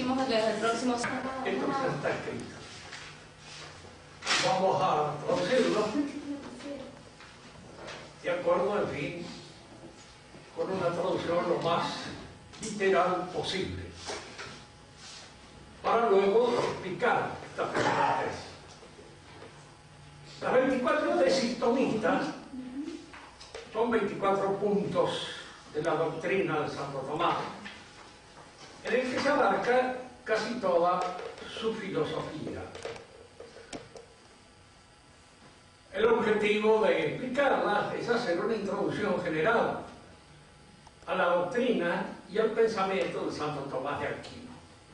Seguimos desde el próximo... Entonces está escrito. Vamos a traducirlo de acuerdo, en fin, con una traducción lo más literal posible, para luego explicar esta primera tesis. Las 24 tesis tomistas son 24 puntos de la doctrina de Santo Tomás, en el que se abarca casi toda su filosofía. El objetivo de explicarlas es hacer una introducción general a la doctrina y al pensamiento de Santo Tomás de Aquino.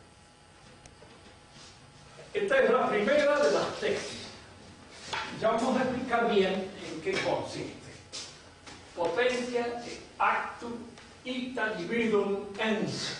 Esta es la primera de las tesis. Ya vamos a explicar bien en qué consiste. Potentia actum ita dividum ens.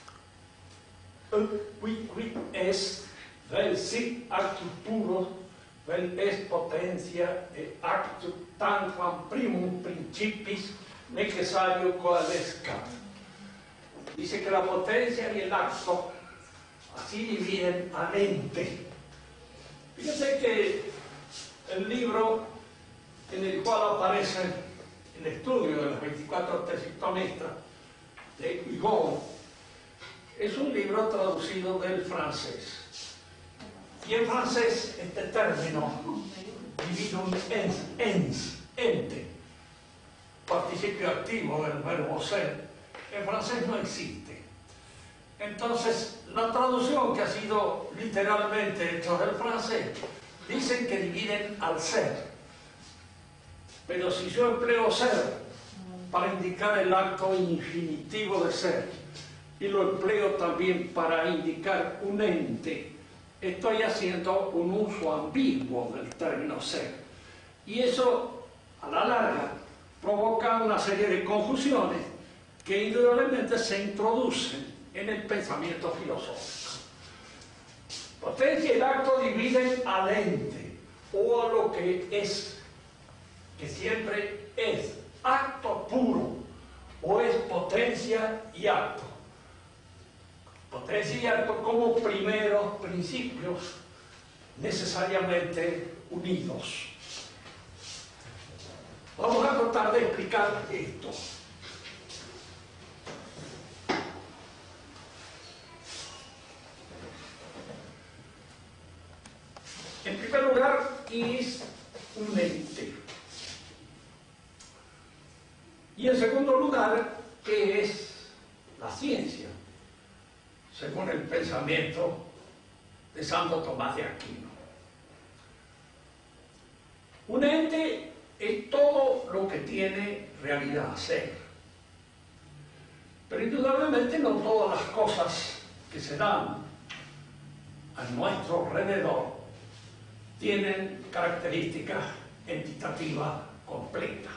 Qui est vel sit actus puros, vel est potentia actum tanquam primum principis necesario coalescat. Dice que la potencia y el acto así dividen al ente. Fíjense que el libro en el cual aparece el estudio de las 24 tesis tomistas de Hugo es un libro traducido del francés. Y en francés este término, dividum ens, ente, participio activo del verbo ser, en francés no existe. Entonces, la traducción que ha sido literalmente hecha del francés, dicen que dividen al ser. Pero si yo empleo ser para indicar el acto infinitivo de ser, y lo empleo también para indicar un ente, estoy haciendo un uso ambiguo del término ser. Y eso, a la larga, provoca una serie de confusiones que indudablemente se introducen en el pensamiento filosófico. Potencia y el acto dividen al ente, o a lo que es, que siempre es acto puro, o es potencia y acto. Potencia y acto como primeros principios necesariamente unidos. Vamos a tratar de explicar esto. En primer lugar, ¿qué es un ente? Y en segundo lugar, ¿qué es la ciencia? Según el pensamiento de Santo Tomás de Aquino. Un ente es todo lo que tiene realidad, ser. Pero indudablemente no todas las cosas que se dan a nuestro alrededor tienen características entitativas completas.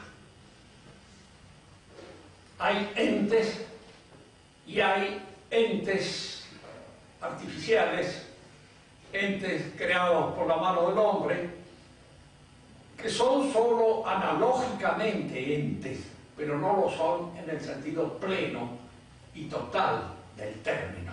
Hay entes y hay entes artificiales, entes creados por la mano del hombre, que son solo analógicamente entes, pero no lo son en el sentido pleno y total del término.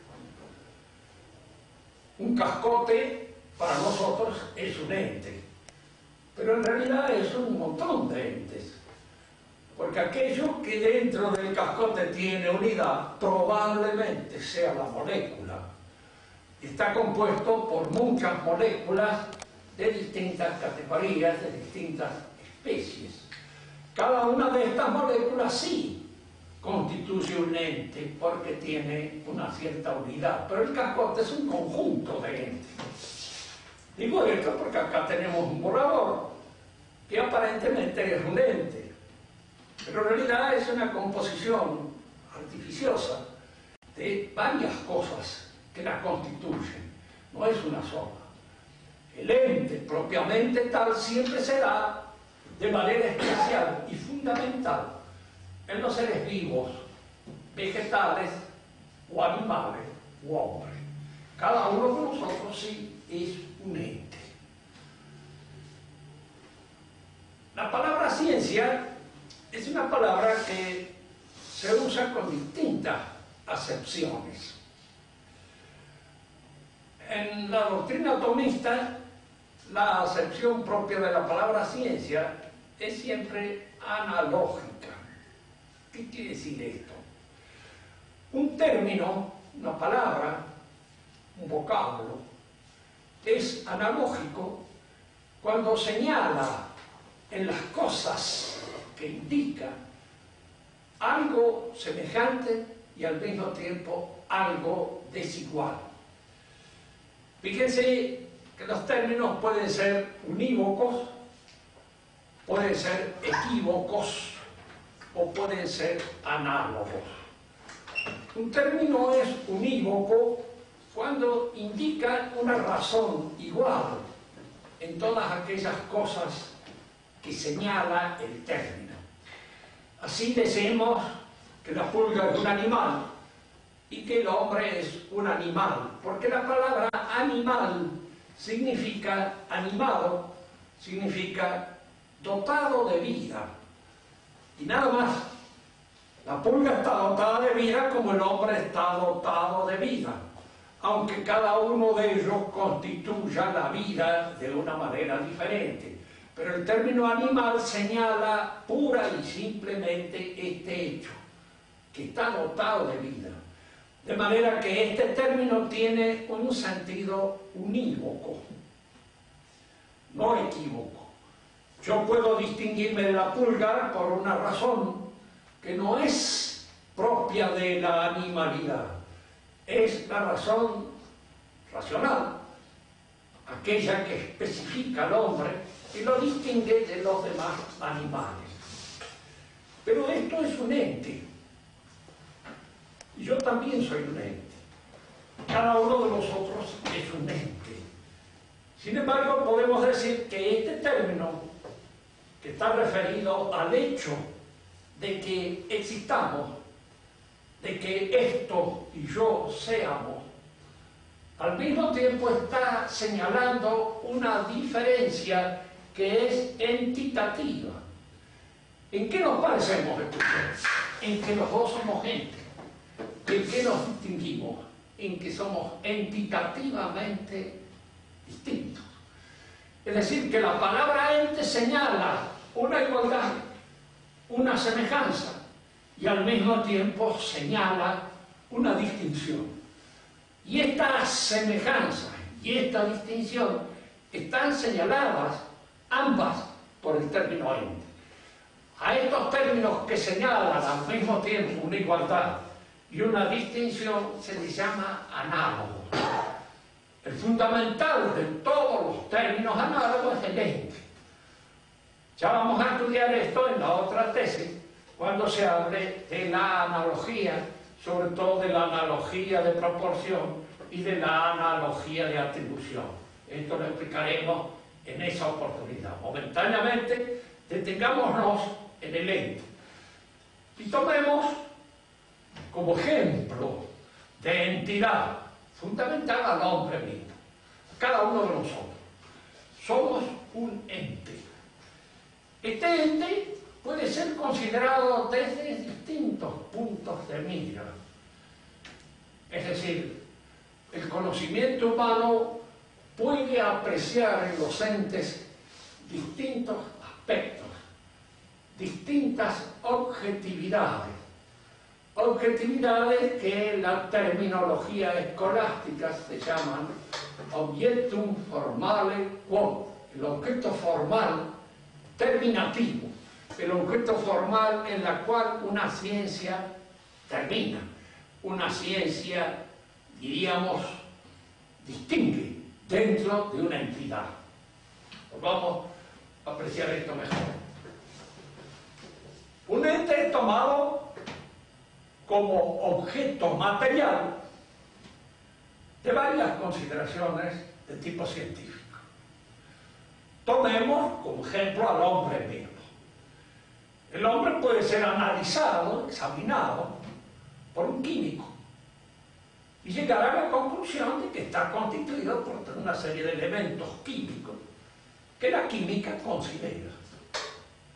Un cascote para nosotros es un ente, pero en realidad es un montón de entes, porque aquello que dentro del cascote tiene unidad probablemente sea la molécula. Está compuesto por muchas moléculas de distintas categorías, de distintas especies. Cada una de estas moléculas sí constituye un ente porque tiene una cierta unidad, pero el cascote es un conjunto de entes. Digo esto porque acá tenemos un borrador que aparentemente es un ente, pero en realidad es una composición artificiosa de varias cosas que la constituyen, no es una sola. El ente propiamente tal siempre será de manera especial y fundamental en los seres vivos, vegetales o animales o hombres. Cada uno de nosotros sí es un ente. La palabra ciencia es una palabra que se usa con distintas acepciones. En la doctrina tomista, la acepción propia de la palabra ciencia es siempre analógica. ¿Qué quiere decir esto? Un término, una palabra, un vocablo, es analógico cuando señala en las cosas que indica algo semejante y al mismo tiempo algo desigual. Fíjense que los términos pueden ser unívocos, pueden ser equívocos o pueden ser análogos. Un término es unívoco cuando indica una razón igual en todas aquellas cosas que señala el término. Así decimos que la pulga es un animal y que el hombre es un animal, porque la palabra animal significa animado, significa dotado de vida, y nada más. La pulga está dotada de vida como el hombre está dotado de vida, aunque cada uno de ellos constituya la vida de una manera diferente. Pero el término animal señala pura y simplemente este hecho, que está dotado de vida. De manera que este término tiene un sentido unívoco, no equívoco. Yo puedo distinguirme de la pulga por una razón que no es propia de la animalidad, es la razón racional, aquella que especifica al hombre y lo distingue de los demás animales. Pero esto es un ente, y yo también soy un ente. Cada uno de nosotros es un ente. Sin embargo, podemos decir que este término, que está referido al hecho de que existamos, de que esto y yo seamos, al mismo tiempo está señalando una diferencia que es entitativa. ¿En qué nos parecemos, escuchen? En que los dos somos gente. ¿En qué nos distinguimos? En que somos entitativamente distintos. Es decir, que la palabra ente señala una igualdad, una semejanza, y al mismo tiempo señala una distinción. Y esta semejanza y esta distinción están señaladas ambas por el término ente. A estos términos que señalan al mismo tiempo una igualdad y una distinción se les llama análogos. El fundamental de todos los términos análogos es el ente. Ya vamos a estudiar esto en la otra tesis, cuando se hable de la analogía, sobre todo de la analogía de proporción y de la analogía de atribución. Esto lo explicaremos en esa oportunidad. Momentáneamente, detengámonos en el ente. Y tomemos como ejemplo de entidad fundamental al hombre mismo, cada uno de nosotros. Somos un ente. Este ente puede ser considerado desde distintos puntos de mira. Es decir, el conocimiento humano puede apreciar en los entes distintos aspectos, distintas objetividades. Objetividades que en la terminología escolástica se llaman objectum formale quod, el objeto formal terminativo, el objeto formal en la cual una ciencia termina, una ciencia, diríamos, distingue dentro de una entidad. Pues vamos a apreciar esto mejor. Un ente tomado como objeto material de varias consideraciones de tipo científico. Tomemos como ejemplo al hombre mismo. El hombre puede ser analizado, examinado por un químico y llegar a la conclusión de que está constituido por una serie de elementos químicos que la química considera.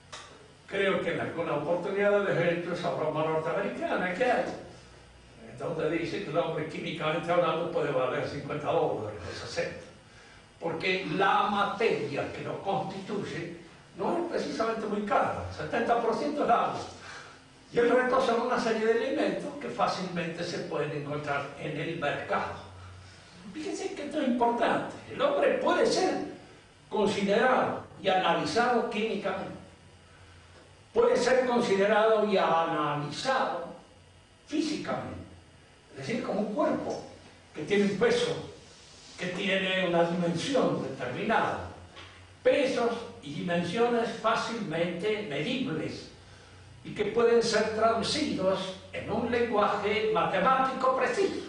Creo que en alguna oportunidad les he hecho esa broma norteamericana que hay, donde donde dice que el hombre químicamente hablando puede valer $50 o 60. Porque la materia que lo constituye no es precisamente muy cara, 70% es agua. Y el resto son una serie de elementos que fácilmente se pueden encontrar en el mercado. Fíjense que esto es importante. El hombre puede ser considerado y analizado químicamente. Puede ser considerado y analizado físicamente. Es decir, como un cuerpo que tiene un peso, que tiene una dimensión determinada. Pesos y dimensiones fácilmente medibles y que pueden ser traducidos en un lenguaje matemático preciso.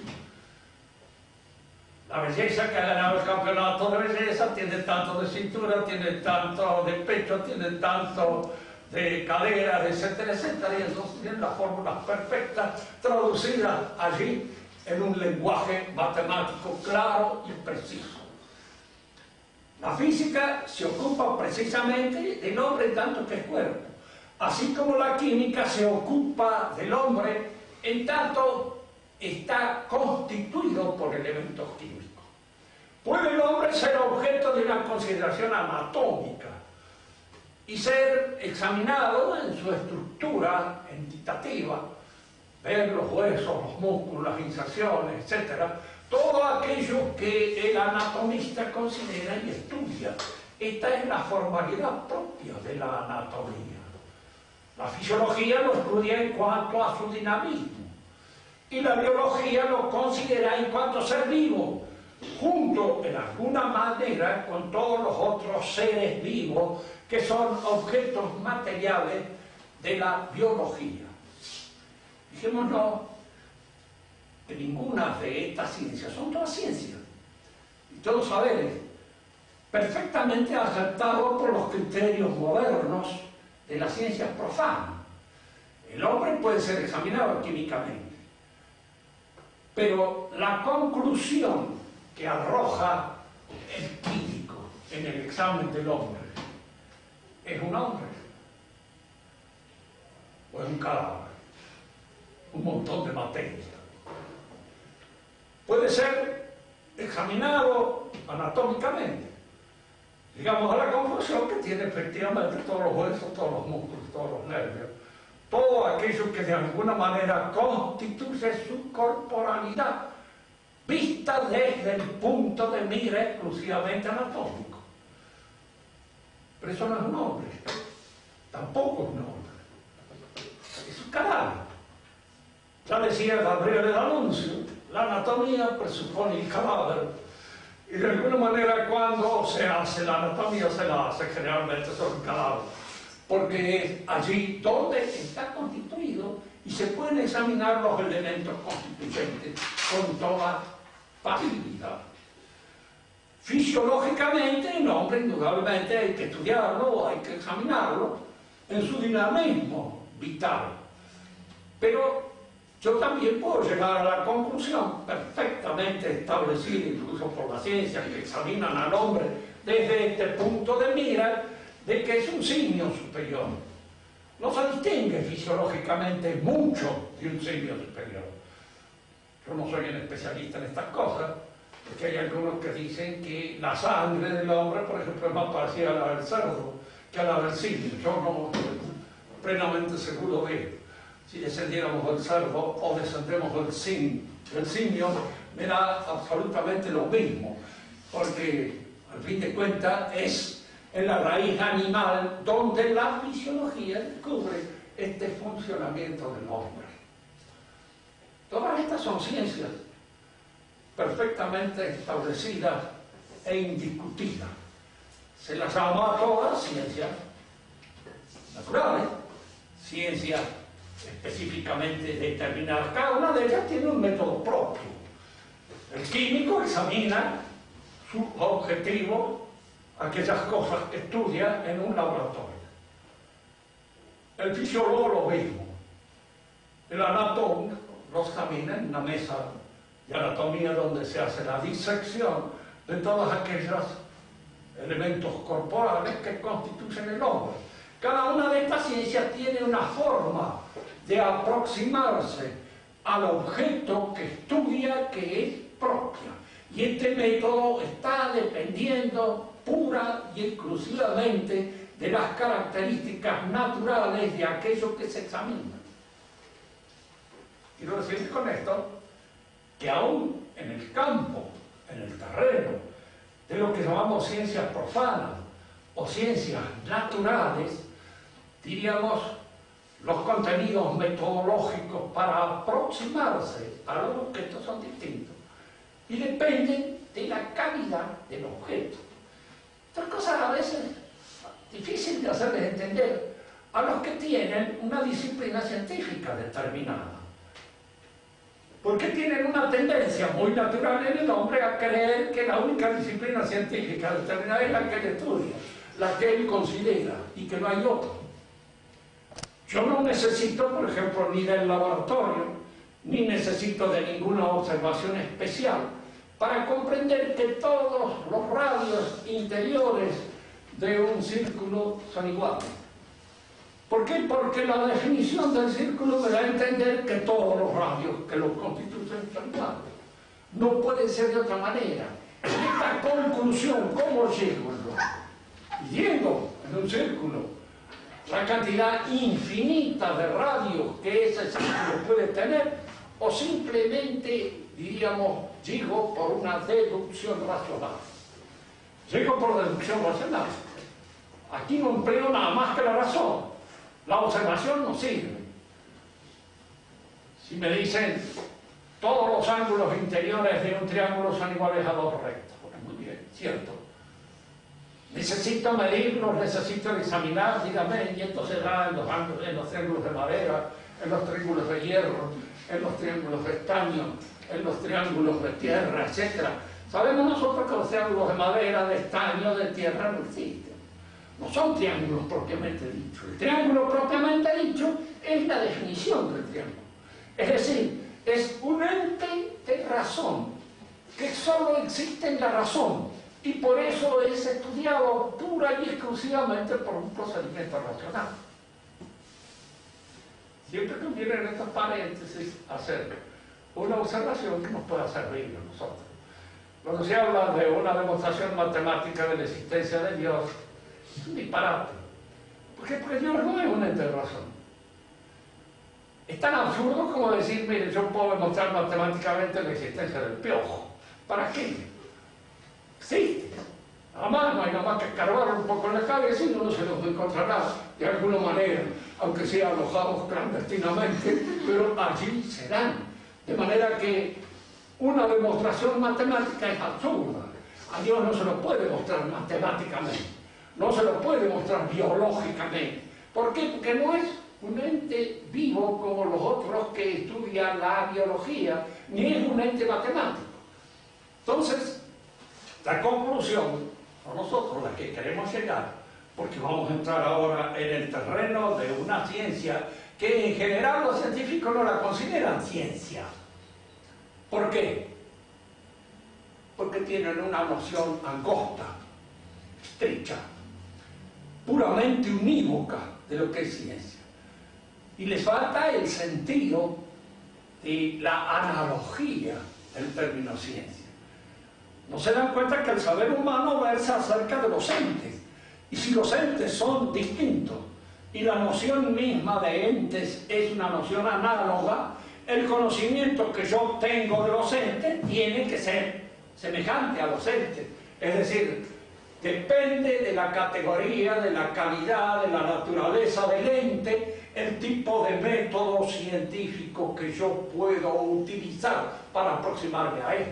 La belleza que ha ganado el campeonato de belleza tiene tanto de cintura, tiene tanto de pecho, tiene tanto de caderas, etcétera, etcétera, y entonces tienen las fórmulas perfectas traducidas allí en un lenguaje matemático claro y preciso. La física se ocupa precisamente del hombre en tanto que es cuerpo, así como la química se ocupa del hombre en tanto está constituido por elementos químicos. ¿Puede el hombre ser objeto de una consideración anatómica y ser examinado en su estructura entitativa, ver los huesos, los músculos, las inserciones, etcétera? Todo aquello que el anatomista considera y estudia. Esta es la formalidad propia de la anatomía. La fisiología lo estudia en cuanto a su dinamismo y la biología lo considera en cuanto a ser vivo, junto en alguna manera con todos los otros seres vivos que son objetos materiales de la biología. Dijémonos que ninguna de estas ciencias, son todas ciencias y todos saberes perfectamente aceptados por los criterios modernos de las ciencias profanas. El hombre puede ser examinado químicamente, pero la conclusión que arroja el químico en el examen del hombre es un hombre o es un cadáver, un montón de materia. Puede ser examinado anatómicamente. Llegamos a la conclusión que tiene efectivamente todos los huesos, todos los músculos, todos los nervios, todo aquello que de alguna manera constituye su corporalidad, vista desde el punto de mira exclusivamente anatómico. Pero eso no es un hombre, tampoco es un hombre, es un cadáver. Ya decía Gabriele D'Annunzio, la anatomía presupone el cadáver, y de alguna manera cuando se hace la anatomía se la hace generalmente sobre el cadáver, porque es allí donde está constituido y se pueden examinar los elementos constituyentes con toda facilidad. Fisiológicamente el hombre indudablemente hay que estudiarlo, hay que examinarlo en su dinamismo vital, pero yo también puedo llegar a la conclusión perfectamente establecida incluso por la ciencia que examinan al hombre desde este punto de mira de que es un simio superior. No se distingue fisiológicamente mucho de un simio superior. Yo no soy un especialista en estas cosas, porque hay algunos que dicen que la sangre del hombre, por ejemplo, es más parecida a la del cerdo que a la del simio. Yo no estoy plenamente seguro de ello. Si descendiéramos del cerdo o descendemos del simio, me da absolutamente lo mismo, porque al fin de cuentas es en la raíz animal donde la fisiología descubre este funcionamiento del hombre. Todas estas son ciencias perfectamente establecidas e indiscutidas. Se las llama a todas ciencias naturales, ciencias específicamente determinadas. Cada una de ellas tiene un método propio. El químico examina su objetivo, aquellas cosas que estudia en un laboratorio. El fisiólogo lo mismo. El anatómico lo examina en una mesa de anatomía donde se hace la disección de todos aquellos elementos corporales que constituyen el hombre. Cada una de estas ciencias tiene una forma de aproximarse al objeto que estudia, que es propia. Y este método está dependiendo pura y exclusivamente de las características naturales de aquello que se examina. Quiero decir con esto que aún en el campo, en el terreno, de lo que llamamos ciencias profanas o ciencias naturales, diríamos, los contenidos metodológicos para aproximarse a los objetos son distintos y dependen de la calidad del objeto. Estas cosas a veces difíciles de hacerles entender a los que tienen una disciplina científica determinada, porque tienen una tendencia muy natural en el hombre a creer que la única disciplina científica determinada es la que él estudia, la que él considera, y que no hay otra. Yo no necesito, por ejemplo, ni del laboratorio, ni necesito de ninguna observación especial para comprender que todos los radios interiores de un círculo son iguales. ¿Por qué? Porque la definición del círculo me da a entender que todos los radios que lo constituyen son iguales. No puede ser de otra manera. Esta conclusión, ¿cómo llego yo? Llego en un círculo la cantidad infinita de radios que ese círculo puede tener, o simplemente, diríamos, llego por una deducción racional. Llego por deducción racional. Aquí no empleo nada más que la razón. La observación no sirve. Si me dicen todos los ángulos interiores de un triángulo son iguales a dos rectos, bueno, muy bien, cierto. Necesito medirlos, necesito examinar, dígame, y entonces da en los ángulos, en los triángulos de madera, en los triángulos de hierro, en los triángulos de estaño, en los triángulos de tierra, etc. Sabemos nosotros que los triángulos de madera, de estaño, de tierra no existen. No son triángulos propiamente dichos. El triángulo propiamente dicho es la definición del triángulo. Es decir, es un ente de razón, que solo existe en la razón, y por eso es estudiado pura y exclusivamente por un procedimiento racional. Siempre conviene en estos paréntesis hacer una observación que nos pueda servir a nosotros. Cuando se habla de una demostración matemática de la existencia de Dios, es un disparate. ¿Por qué? Porque Dios no es un ente de razón. Es tan absurdo como decir, mire, yo puedo demostrar matemáticamente la existencia del piojo. ¿Para qué? Existe. Nada más, no hay nada más que escarbar un poco en la cabeza y no se los encontrará de alguna manera, aunque sea alojados clandestinamente, pero allí serán. De manera que una demostración matemática es absurda. A Dios no se lo puede mostrar matemáticamente, no se lo puede mostrar biológicamente. ¿Por qué? Porque no es un ente vivo como los otros que estudian la biología, ni es un ente matemático. Entonces, la conclusión, a nosotros la que queremos llegar, porque vamos a entrar ahora en el terreno de una ciencia que en general los científicos no la consideran ciencia. ¿Por qué? Porque tienen una noción angosta, estrecha, puramente unívoca de lo que es ciencia. Y les falta el sentido de la analogía del término ciencia. No se dan cuenta que el saber humano versa acerca de los entes. Y si los entes son distintos y la noción misma de entes es una noción análoga, el conocimiento que yo tengo de los entes tiene que ser semejante a los entes. Es decir, depende de la categoría, de la calidad, de la naturaleza del ente, el tipo de método científico que yo puedo utilizar para aproximarme a él.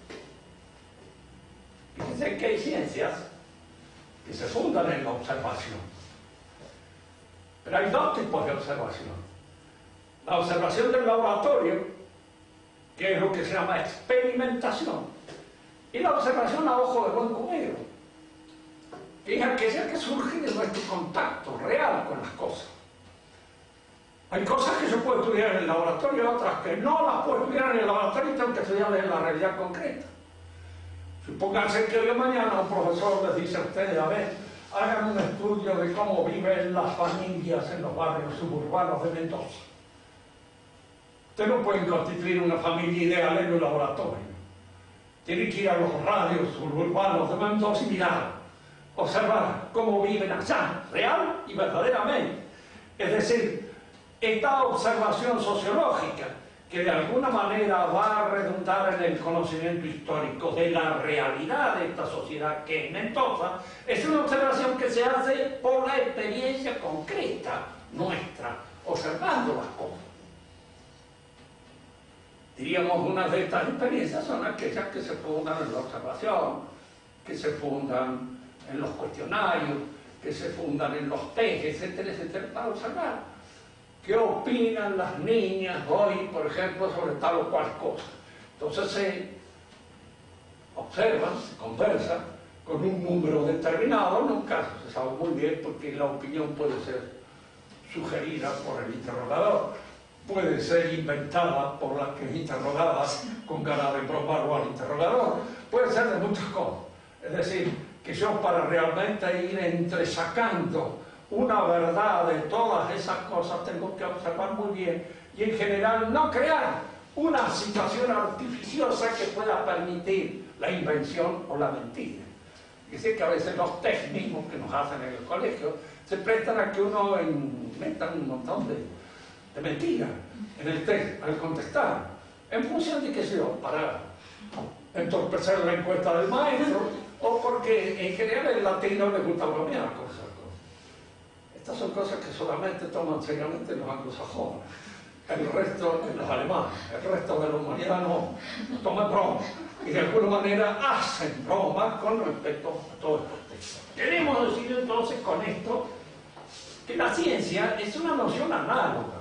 Fíjense que hay ciencias que se fundan en la observación. Pero hay dos tipos de observación. La observación del laboratorio, que es lo que se llama experimentación, y la observación a ojo de buen cubero, que es aquella que surge de nuestro contacto real con las cosas. Hay cosas que yo puedo estudiar en el laboratorio, otras que no las puedo estudiar en el laboratorio y tengo que estudiarlas en la realidad concreta. Supónganse que hoy o mañana un profesor les dice a ustedes, a ver, hagan un estudio de cómo viven las familias en los barrios suburbanos de Mendoza. Ustedes no pueden constituir una familia ideal en un laboratorio. Tienen que ir a los radios urbanos de Mendoza y mirar, observar cómo viven allá, real y verdaderamente. Es decir, esta observación sociológica, que de alguna manera va a redundar en el conocimiento histórico de la realidad de esta sociedad que es Mendoza, es una observación que se hace por la experiencia concreta nuestra, observando las cosas. Diríamos, una de estas experiencias son aquellas que se fundan en la observación, que se fundan en los cuestionarios, que se fundan en los test, etcétera, etcétera, para observar qué opinan las niñas hoy, por ejemplo, sobre tal o cual cosa. Entonces se observan, se conversa con un número determinado, en un caso se sabe muy bien porque la opinión puede ser sugerida por el interrogador, puede ser inventada por la que es interrogada con ganas de probarlo al interrogador, puede ser de muchas cosas. Es decir, que yo para realmente ir entresacando una verdad de todas esas cosas tengo que observar muy bien y en general no crear una situación artificiosa que pueda permitir la invención o la mentira. Es decir, que a veces los test mismos que nos hacen en el colegio se prestan a que uno inventa un montón de mentiras en el test al contestar, en función de, qué sé yo, para entorpecer la encuesta del maestro o porque en general el latino le gusta bromear con esas cosas. Estas son cosas que solamente toman seriamente los anglosajones, el resto, los alemanes, el resto de la humanidad no toma broma y de alguna manera hacen bromas con respecto a todos estos textos. Queremos decir entonces con esto que la ciencia es una noción análoga,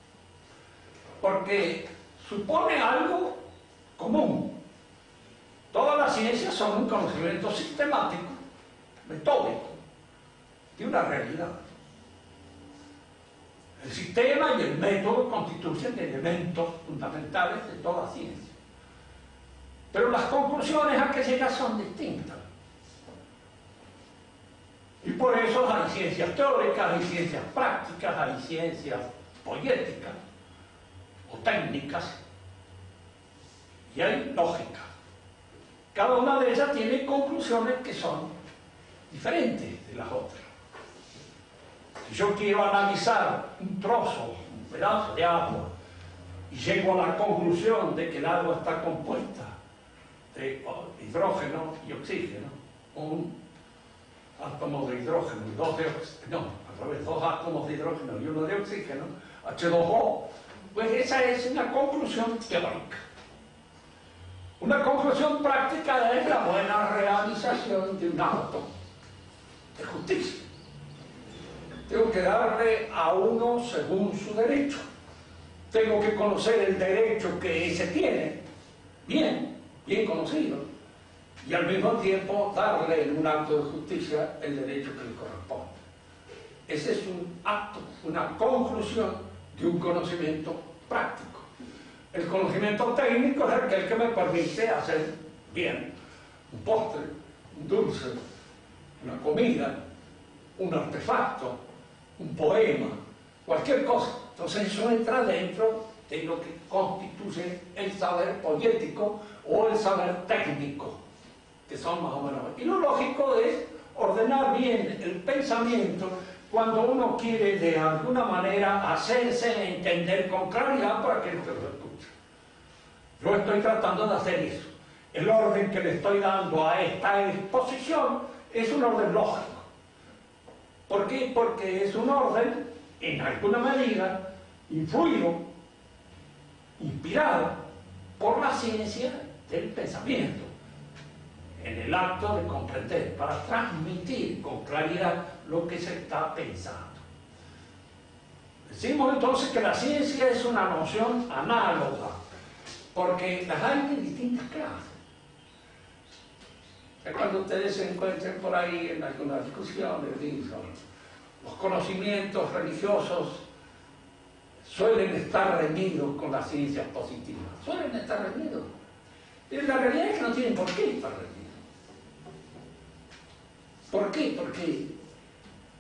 porque supone algo común. Todas las ciencias son un conocimiento sistemático, metódico, de una realidad. El sistema y el método constituyen elementos fundamentales de toda ciencia. Pero las conclusiones a que llegan son distintas. Y por eso hay ciencias teóricas, hay ciencias prácticas, hay ciencias poéticas o técnicas y hay lógica. Cada una de ellas tiene conclusiones que son diferentes de las otras. Si yo quiero analizar un trozo, un pedazo de agua y llego a la conclusión de que el agua está compuesta de hidrógeno y oxígeno, un átomo de hidrógeno y dos de oxígeno, no, al revés, dos átomos de hidrógeno y uno de oxígeno, H2O, pues esa es una conclusión teórica. Una conclusión práctica es la buena realización de un acto de justicia. Tengo que darle a uno según su derecho. Tengo que conocer el derecho que ese tiene, bien conocido, y al mismo tiempo darle en un acto de justicia el derecho que le corresponde. Ese es un acto, una conclusión de un conocimiento práctico. El conocimiento técnico es aquel que me permite hacer bien un postre, un dulce, una comida, un artefacto, un poema, cualquier cosa. Entonces eso entra dentro de lo que constituye el saber poético o el saber técnico, que son más o menos. Y lo lógico es ordenar bien el pensamiento cuando uno quiere de alguna manera hacerse entender con claridad por aquel que lo escucha. Yo estoy tratando de hacer eso. El orden que le estoy dando a esta exposición es un orden lógico. ¿Por qué? Porque es un orden, en alguna medida, influido, inspirado por la ciencia del pensamiento, en el acto de comprender, para transmitir con claridad lo que se está pensando. Decimos entonces que la ciencia es una noción análoga, porque las hay de distintas clases. Cuando ustedes se encuentren por ahí en alguna discusión, los conocimientos religiosos suelen estar reñidos con las ciencias positivas. Suelen estar reñidos. Pero la realidad es que no tienen por qué estar reñidos. ¿Por qué? Porque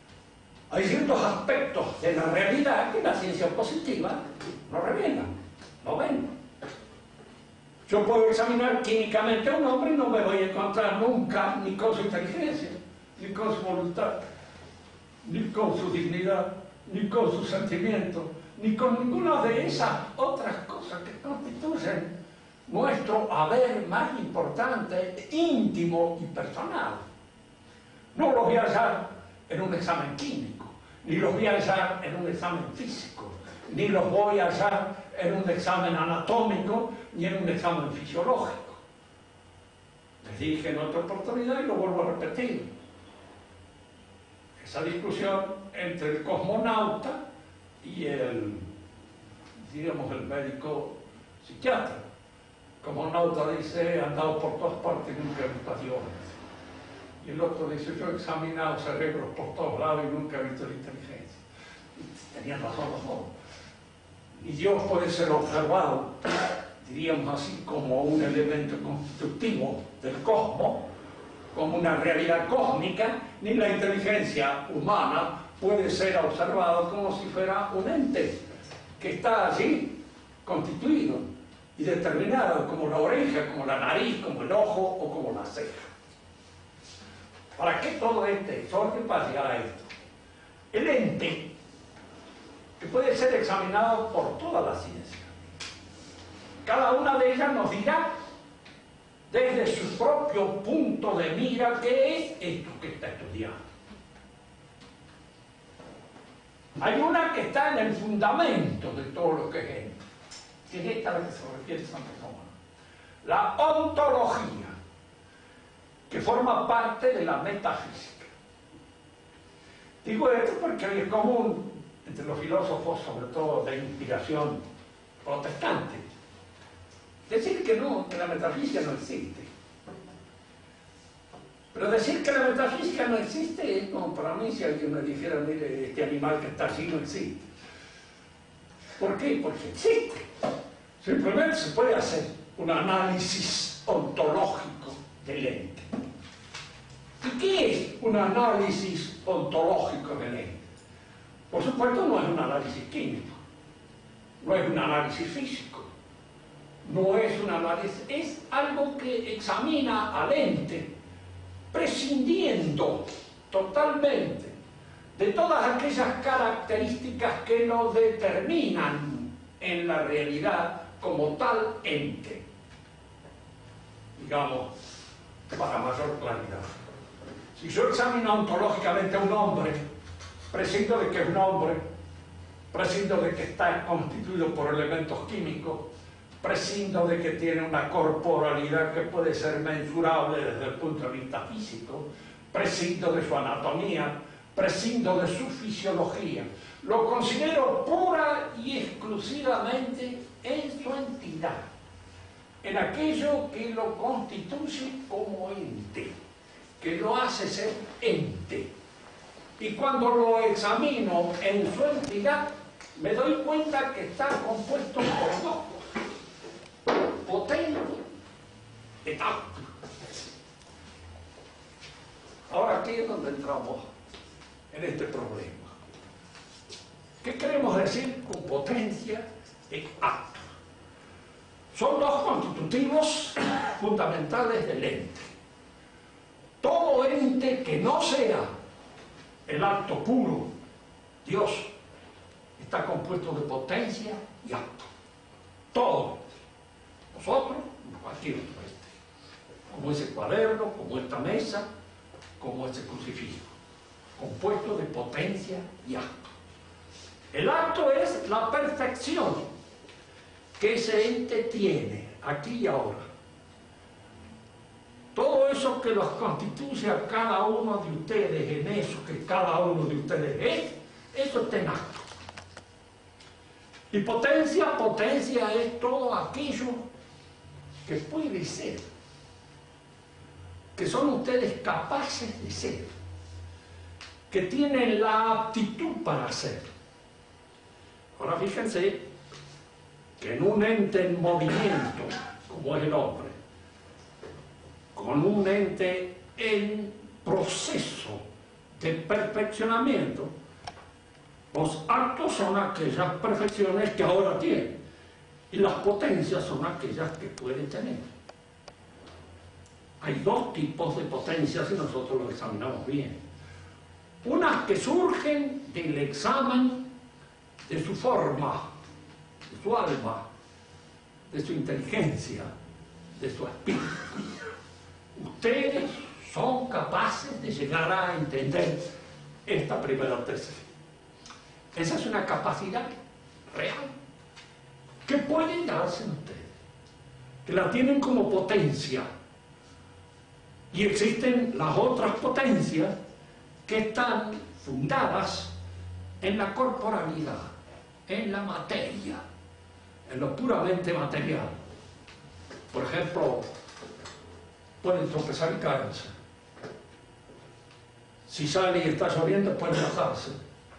hay ciertos aspectos de la realidad que la ciencia positiva no revela. no ven. Yo puedo examinar químicamente a un hombre y no me voy a encontrar nunca ni con su inteligencia, ni con su voluntad, ni con su dignidad, ni con su sentimiento, ni con ninguna de esas otras cosas que constituyen nuestro haber más importante, íntimo y personal. No los voy a hallar en un examen químico, ni los voy a hallar en un examen físico, ni los voy a hallar en un examen anatómico, ni en un examen fisiológico. Les dije en otra oportunidad y lo vuelvo a repetir. Esa discusión entre el cosmonauta y el médico psiquiatra. El cosmonauta dice, he andado por todas partes y nunca he visto a Dios. Y el otro dice, yo he examinado cerebros por todos lados y nunca he visto la inteligencia. Y tenían razón los dos. Y Dios puede ser observado, diríamos así, como un elemento constitutivo del cosmos, como una realidad cósmica, ni la inteligencia humana puede ser observada como si fuera un ente que está allí constituido y determinado, como la oreja, como la nariz, como el ojo o como la ceja. ¿Para qué todo este desorden para llegar a esto? El ente, que puede ser examinado por toda la ciencia, cada una de ellas nos dirá desde su propio punto de mira qué es esto que está estudiando. Hay una que está en el fundamento de todo lo que es ente, que es esta a la que se refiere Santo Tomás, la ontología, que forma parte de la metafísica. Digo esto porque hoy es común entre los filósofos, sobre todo de inspiración protestante, decir que no, que la metafísica no existe. Pero decir que la metafísica no existe es como para mí si alguien me dijera, mire, este animal que está allí no existe. ¿Por qué? Porque existe. Simplemente se puede hacer un análisis ontológico del ente. ¿Y qué es un análisis ontológico del ente? Por supuesto no es un análisis químico, no es un análisis físico, no es un análisis, es algo que examina al ente, prescindiendo totalmente de todas aquellas características que lo determinan en la realidad como tal ente. Digamos, para mayor claridad. Si yo examino ontológicamente a un hombre, prescindo de que es un hombre, prescindo de que está constituido por elementos químicos, prescindo de que tiene una corporalidad que puede ser mensurable desde el punto de vista físico, prescindo de su anatomía, prescindo de su fisiología. Lo considero pura y exclusivamente en su entidad, en aquello que lo constituye como ente, que lo hace ser ente. Y cuando lo examino en su entidad, me doy cuenta que está compuesto por dos cosas: potente y acto. Ahora aquí es donde entramos en este problema. ¿Qué queremos decir con potencia y acto? Son dos constitutivos fundamentales del ente. Todo ente que no sea el acto puro, Dios, está compuesto de potencia y acto. Todo. Nosotros, cualquier otro ente. Como ese cuaderno, como esta mesa, como ese crucifijo. Compuesto de potencia y acto. El acto es la perfección que ese ente tiene, aquí y ahora. Todo eso que los constituye a cada uno de ustedes, en eso que cada uno de ustedes es, eso está en acto. Y potencia, potencia es todo aquello que puede ser, que son ustedes capaces de ser, que tienen la aptitud para ser. Ahora fíjense que en un ente en movimiento, como es el hombre, con un ente en proceso de perfeccionamiento, los actos son aquellas perfecciones que ahora tiene. Y las potencias son aquellas que pueden tener. Hay dos tipos de potencias si nosotros lo examinamos bien. Unas que surgen del examen de su forma, de su alma, de su inteligencia, de su espíritu. Ustedes son capaces de llegar a entender esta primera tesis. Esa es una capacidad real que pueden darse en ustedes, que la tienen como potencia. Y existen las otras potencias que están fundadas en la corporalidad, en la materia, en lo puramente material. Por ejemplo, pueden tropezar y caerse. Si sale y está lloviendo, pueden bajarse.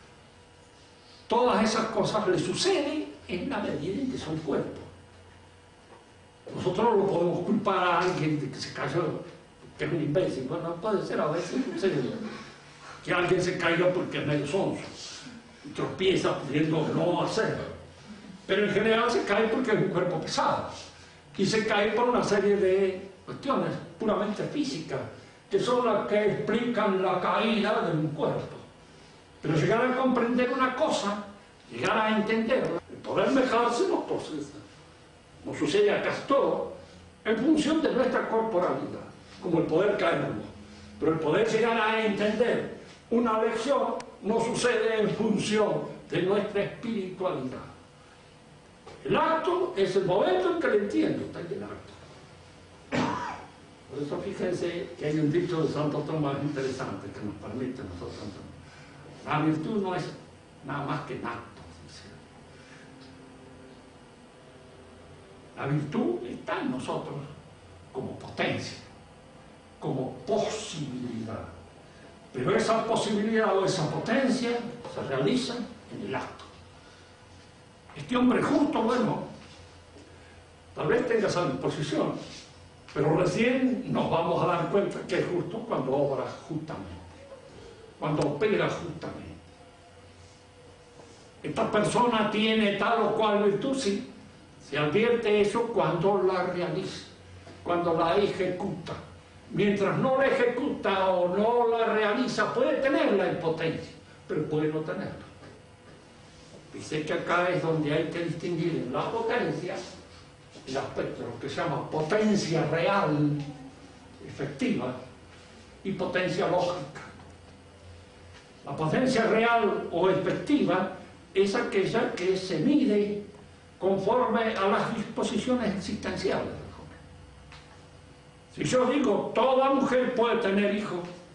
Todas esas cosas le suceden en la medida en que son cuerpos. Nosotros no lo podemos culpar a alguien de que se cayó, que es un imbécil. Bueno, puede ser, a veces sucede que alguien se caiga porque es medio sonso y tropieza pudiendo no hacerlo. Pero en general se cae porque es un cuerpo pesado y se cae por una serie de cuestiones puramente físicas que son las que explican la caída de un cuerpo. Pero llegar a comprender una cosa, llegar a entenderla, poder dejarse nos sucede a Castor en función de nuestra corporalidad, como el poder caernos. Pero el poder llegar a entender una lección nos sucede en función de nuestra espiritualidad. El acto es el momento en que le entiendo, está en el acto. Por eso fíjense que hay un dicho de Santo Tomás interesante que nos permite a nosotros entender. La virtud no es nada más que un acto. La virtud está en nosotros como potencia, como posibilidad. Pero esa posibilidad o esa potencia se realiza en el acto. Este hombre justo, bueno, tal vez tenga esa disposición, pero recién nos vamos a dar cuenta que es justo cuando obra justamente, cuando opera justamente. Esta persona tiene tal o cual virtud, sí. Se advierte eso cuando la realiza, cuando la ejecuta. Mientras no la ejecuta o no la realiza, puede tenerla en potencia, pero puede no tenerla. Dice que acá es donde hay que distinguir en la potencia el aspecto de lo que se llama potencia real, efectiva, y potencia lógica. La potencia real o efectiva es aquella que se mide conforme a las disposiciones existenciales del joven. Si yo digo, toda mujer puede tener hijos,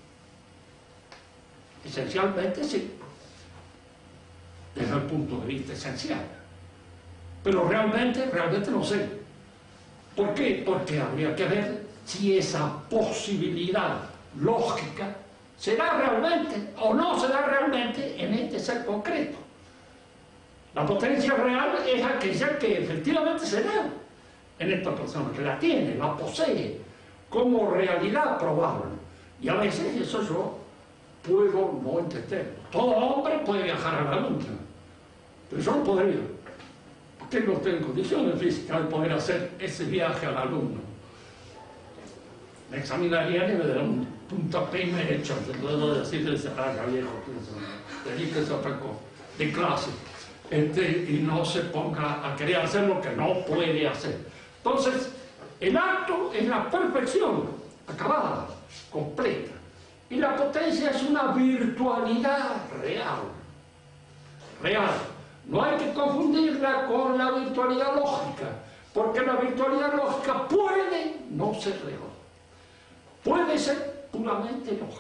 esencialmente sí, desde el punto de vista esencial. Pero realmente no sé. ¿Por qué? Porque habría que ver si esa posibilidad lógica se da realmente o no se da realmente en este ser concreto. La potencia real es aquella que efectivamente se da en esta persona, que la tiene, la posee como realidad probable. Y a veces eso yo puedo no entenderlo. Todo hombre puede viajar a la luna, pero yo no podría, porque no tengo condiciones físicas de poder hacer ese viaje a la luna. Me examinarían y me darían un puntapié y me echan, puedo decirle, ya viejo, dedíquese a otra cosa, de clase. Y no se ponga a querer hacer lo que no puede hacer. Entonces, el acto es la perfección acabada, completa. Y la potencia es una virtualidad real. Real. No hay que confundirla con la virtualidad lógica, porque la virtualidad lógica puede no ser real. Puede ser puramente lógica.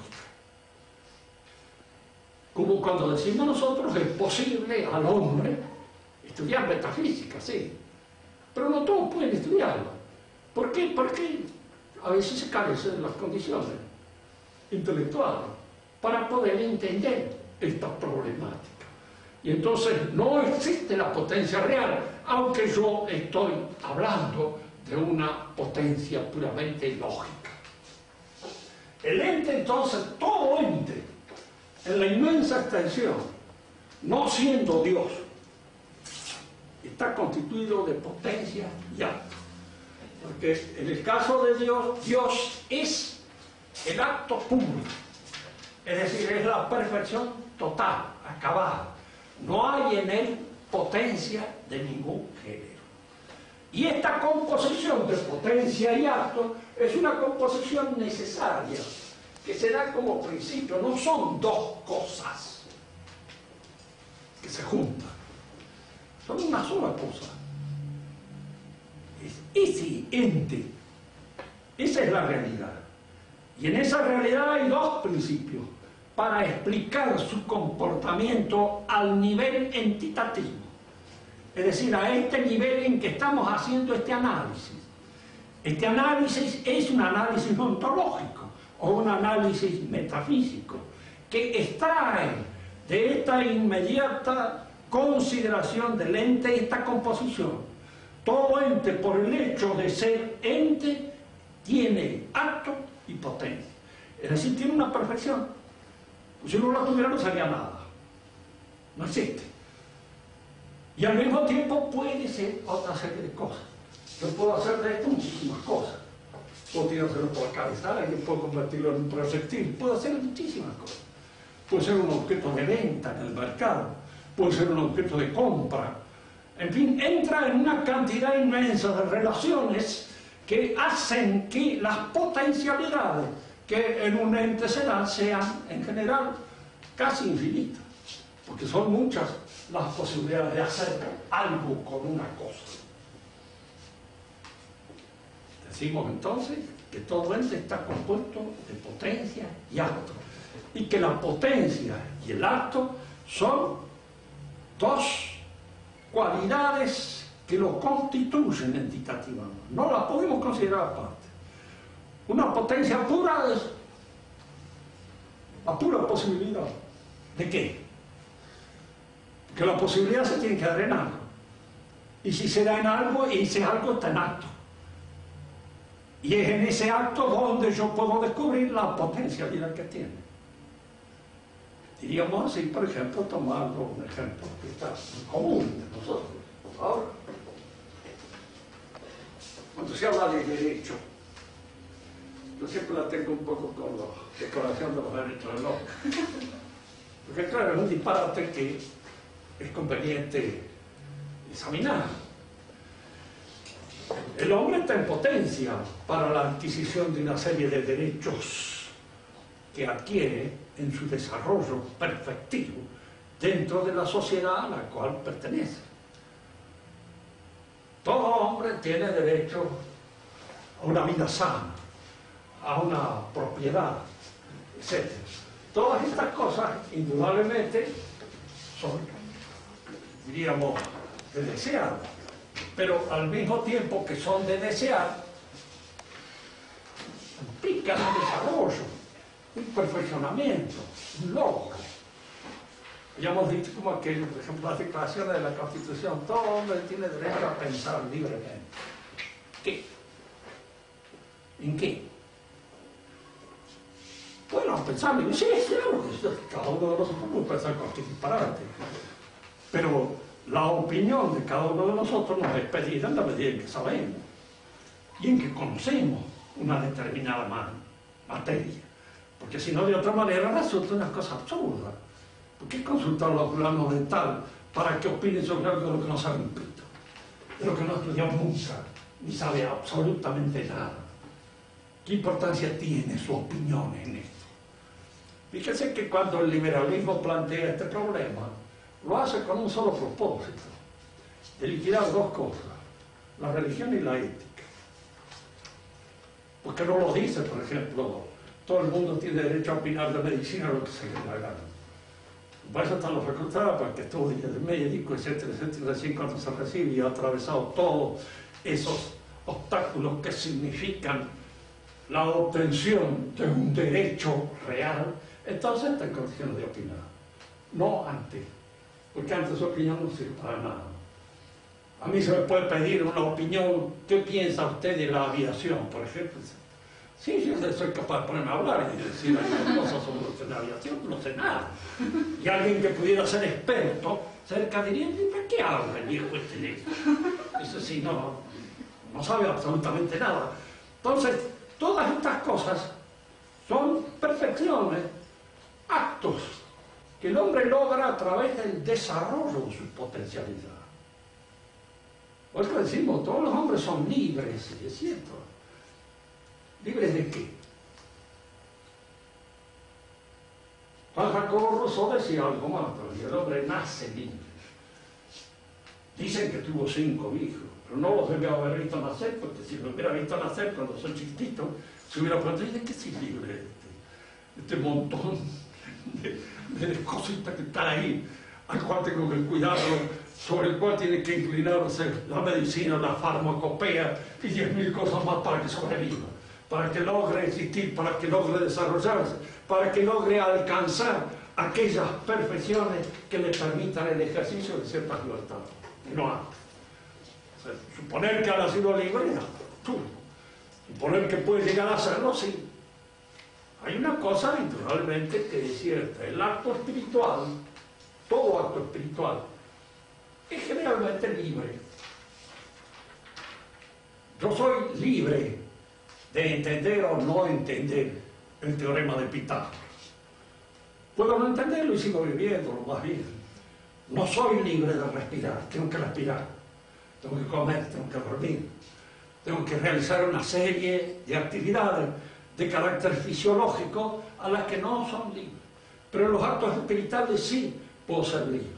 Como cuando decimos nosotros, es posible al hombre estudiar metafísica, sí, pero no todos pueden estudiarlo. ¿Por qué? Porque a veces se carece de las condiciones intelectuales para poder entender esta problemática. Y entonces no existe la potencia real, aunque yo estoy hablando de una potencia puramente lógica. El ente, entonces, todo ente, en la inmensa extensión, no siendo Dios, está constituido de potencia y acto. Porque en el caso de Dios, Dios es el acto puro. Es decir, es la perfección total, acabada. No hay en él potencia de ningún género. Y esta composición de potencia y acto es una composición necesaria, que se da como principio. No son dos cosas que se juntan, son una sola cosa. Es ese ente, esa es la realidad. Y en esa realidad hay dos principios para explicar su comportamiento al nivel entitativo. Es decir, a este nivel en que estamos haciendo este análisis. Este análisis es un análisis ontológico o un análisis metafísico que extrae de esta inmediata consideración del ente esta composición. Todo ente, por el hecho de ser ente, tiene acto y potencia. Es decir, tiene una perfección. Si no la tuviera, no sería nada. No existe. Y al mismo tiempo puede ser otra serie de cosas. Yo puedo hacer de esto muchísimas cosas. Puedo tirarlo por la cabeza, yo puedo convertirlo en un proyectil, puedo hacer muchísimas cosas. Puede ser un objeto de venta en el mercado, puede ser un objeto de compra. En fin, entra en una cantidad inmensa de relaciones que hacen que las potencialidades que en un ente se dan sean, en general, casi infinitas. Porque son muchas las posibilidades de hacer algo con una cosa. Decimos entonces que todo ente está compuesto de potencia y acto, y que la potencia y el acto son dos cualidades que lo constituyen entitativamente. No las podemos considerar aparte. Una potencia pura es la pura posibilidad. ¿De qué? Que la posibilidad se tiene que dar en algo. Y si se da en algo, ese algo está en acto. Y es en ese acto donde yo puedo descubrir la potencialidad que tiene. Diríamos así, por ejemplo, tomando un ejemplo que está muy común de nosotros. Ahora, cuando se habla de derecho, yo siempre la tengo un poco con la Declaración de los Derechos del Hombre. Porque claro, es un disparate que es conveniente examinar. El hombre está en potencia para la adquisición de una serie de derechos que adquiere en su desarrollo perfectivo dentro de la sociedad a la cual pertenece. Todo hombre tiene derecho a una vida sana, a una propiedad, etc. Todas estas cosas, indudablemente, son, diríamos, de desear, pero al mismo tiempo que son de desear, implican un desarrollo, un perfeccionamiento, un logro. Ya hemos dicho como aquello, por ejemplo, las declaraciones de la Constitución, todo hombre tiene derecho a pensar libremente. ¿Qué? ¿En qué? Bueno, pensar libre, sí, claro, cada uno de nosotros puede pensar cualquier disparate, pero la opinión de cada uno de nosotros nos es pedida en la medida en que sabemos y en que conocemos una determinada materia, porque si no, de otra manera resulta una cosa absurda. ¿Por qué consultar a los fulanos de tal para que opinen sobre algo de lo que no saben un pito? De lo que no estudiamos nunca, ni sabe absolutamente nada. ¿Qué importancia tiene su opinión en esto? Fíjense que cuando el liberalismo plantea este problema, lo hace con un solo propósito, de liquidar dos cosas, la religión y la ética. Porque no lo dice, por ejemplo, todo el mundo tiene derecho a opinar de medicina lo que se le da la gana. Para eso están los facultades, para que estudie de médico, etcétera, etcétera. Recién cuando se recibe y ha atravesado todos esos obstáculos que significan la obtención de un derecho real, entonces está en condiciones de opinar. No antes, porque antes su opinión no sirve para nada. A mí se me puede pedir una opinión, ¿qué piensa usted de la aviación, por ejemplo? Sí, yo soy capaz de ponerme a hablar y decir algunas cosas sobre la aviación, no sé nada. Y alguien que pudiera ser experto cerca dirían, ¿para qué habla el viejo este de esto? Eso sí, no sabe absolutamente nada. Entonces, todas estas cosas son perfecciones, actos que el hombre logra a través del desarrollo de su potencialidad. Por eso decimos, todos los hombres son libres, y es cierto. ¿Libres de qué? Juan Jacobo Rousseau decía algo más, pero el hombre nace libre. Dicen que tuvo 5 hijos, pero no los debe haber visto nacer, porque si los hubiera visto nacer cuando son chiquititos, se hubiera preguntado, ¿de qué es libre este montón de cositas que están ahí, al cual tengo que cuidarlo, sobre el cual tiene que inclinarse la medicina, la farmacopea y 10.000 cosas más para que sobreviva, para que logre existir, para que logre desarrollarse, para que logre alcanzar aquellas perfecciones que le permitan el ejercicio de ciertas libertades, y no antes. O sea, suponer que ha nacido libre, tú. Suponer que puede llegar a serlo, sí. Hay una cosa, naturalmente, que es cierta. El acto espiritual, todo acto espiritual, es generalmente libre. Yo soy libre de entender o no entender el teorema de Pitágoras. Puedo no entenderlo y sigo viviéndolo más bien. No soy libre de respirar, tengo que respirar, tengo que comer, tengo que dormir, tengo que realizar una serie de actividades de carácter fisiológico a las que no son libres. Pero en los actos espirituales sí puedo ser libre.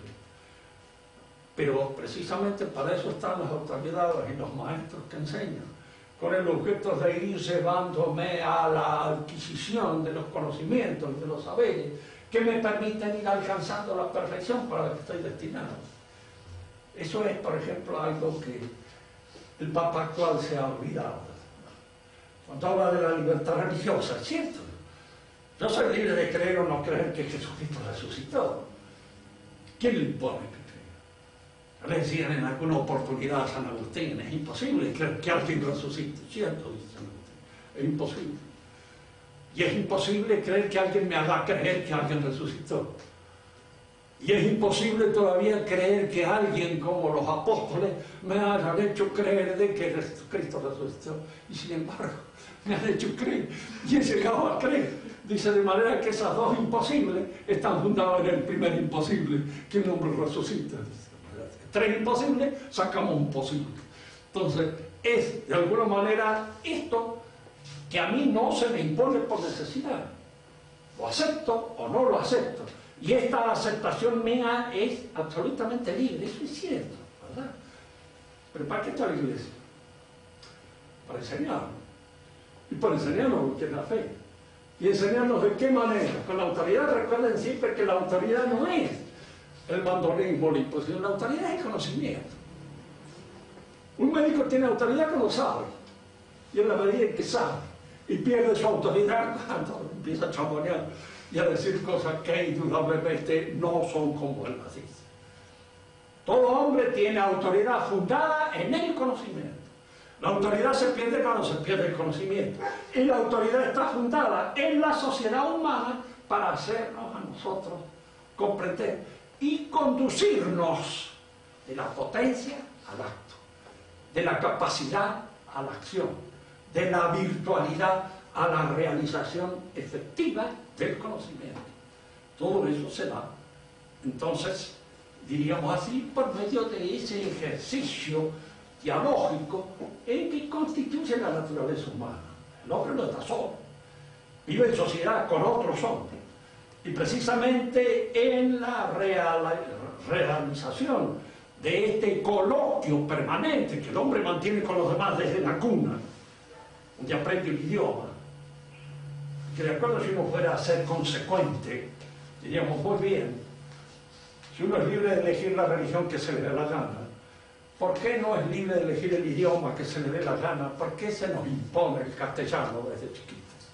Pero precisamente para eso están las autoridades y los maestros que enseñan, con el objeto de ir llevándome a la adquisición de los conocimientos, de los saberes, que me permiten ir alcanzando la perfección para la que estoy destinado. Eso es, por ejemplo, algo que el Papa actual se ha olvidado. Cuando habla de la libertad religiosa, es cierto. Yo soy libre de creer o no creer que Jesucristo resucitó. ¿Quién le impone que crea? Le decían en alguna oportunidad a San Agustín, es imposible creer que alguien resucite. Cierto, dice San Agustín, es imposible. Y es imposible creer que alguien me haga creer que alguien resucitó. Y es imposible todavía creer que alguien como los apóstoles me hayan hecho creer de que Cristo resucitó. Y sin embargo, me han hecho creer y he llegado a creer. Dice, de manera que esas dos imposibles están fundadas en el primer imposible, que un hombre resucita. Tres imposibles, sacamos un posible. Entonces, es de alguna manera esto que a mí no se me impone por necesidad. Lo acepto o no lo acepto. Y esta aceptación mía es absolutamente libre, eso es cierto, ¿verdad? Pero ¿para qué está la iglesia? Para enseñarnos. Y para enseñarnos lo que es la fe. Y enseñarnos de qué manera. Con la autoridad, recuerden siempre que la autoridad no es el mandonismo, la imposición. La autoridad es el conocimiento. Un médico tiene autoridad cuando sabe. Y en la medida en que sabe. Y pierde su autoridad cuando empieza a chamonear y a decir cosas que indudablemente no son como él las dice. Todo hombre tiene autoridad fundada en el conocimiento. La autoridad se pierde cuando se pierde el conocimiento. Y la autoridad está fundada en la sociedad humana para hacernos a nosotros comprender y conducirnos de la potencia al acto, de la capacidad a la acción, de la virtualidad a la realización efectiva del conocimiento. Todo eso se da, entonces, diríamos así, por medio de ese ejercicio dialógico en que constituye la naturaleza humana. El hombre no está solo, vive en sociedad con otros hombres. Y precisamente en la realización de este coloquio permanente que el hombre mantiene con los demás desde la cuna, donde aprende el idioma, que de acuerdo si uno fuera a ser consecuente, diríamos, muy bien, si uno es libre de elegir la religión que se le dé la gana, ¿por qué no es libre de elegir el idioma que se le dé la gana? ¿Por qué se nos impone el castellano desde chiquitos?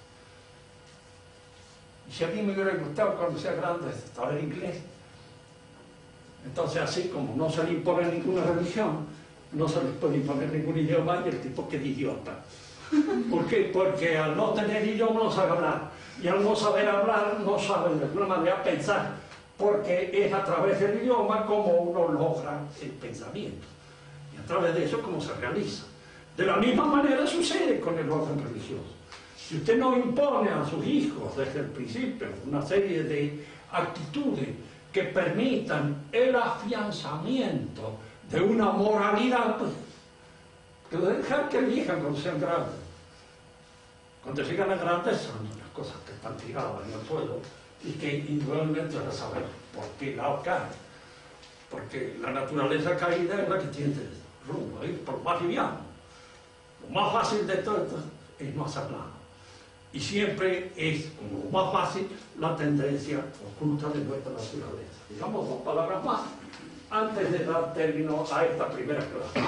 Y si a mí me hubiera gustado cuando sea grande saber inglés, entonces así como no se le impone ninguna religión, no se les puede imponer ningún idioma y el tipo que es idiota. ¿Por qué? Porque al no tener idioma no sabe hablar. Y al no saber hablar no sabe de alguna manera pensar porque es a través del idioma como uno logra el pensamiento, y a través de eso como se realiza. De la misma manera sucede con el orden religioso. Si usted no impone a sus hijos desde el principio una serie de actitudes que permitan el afianzamiento de una moralidad, pues, que dejar que elijan cuando sean grandes. Cuando llegan a grandes son las cosas que están tiradas en el suelo y que indudablemente van a saber por qué lado caen. Porque la naturaleza caída es la que tiene rumbo, por más liviano. Lo más fácil de todo esto es no hacer nada. Y siempre es, como lo más fácil, la tendencia oculta de nuestra naturaleza. Digamos dos palabras más antes de dar término a esta primera clase.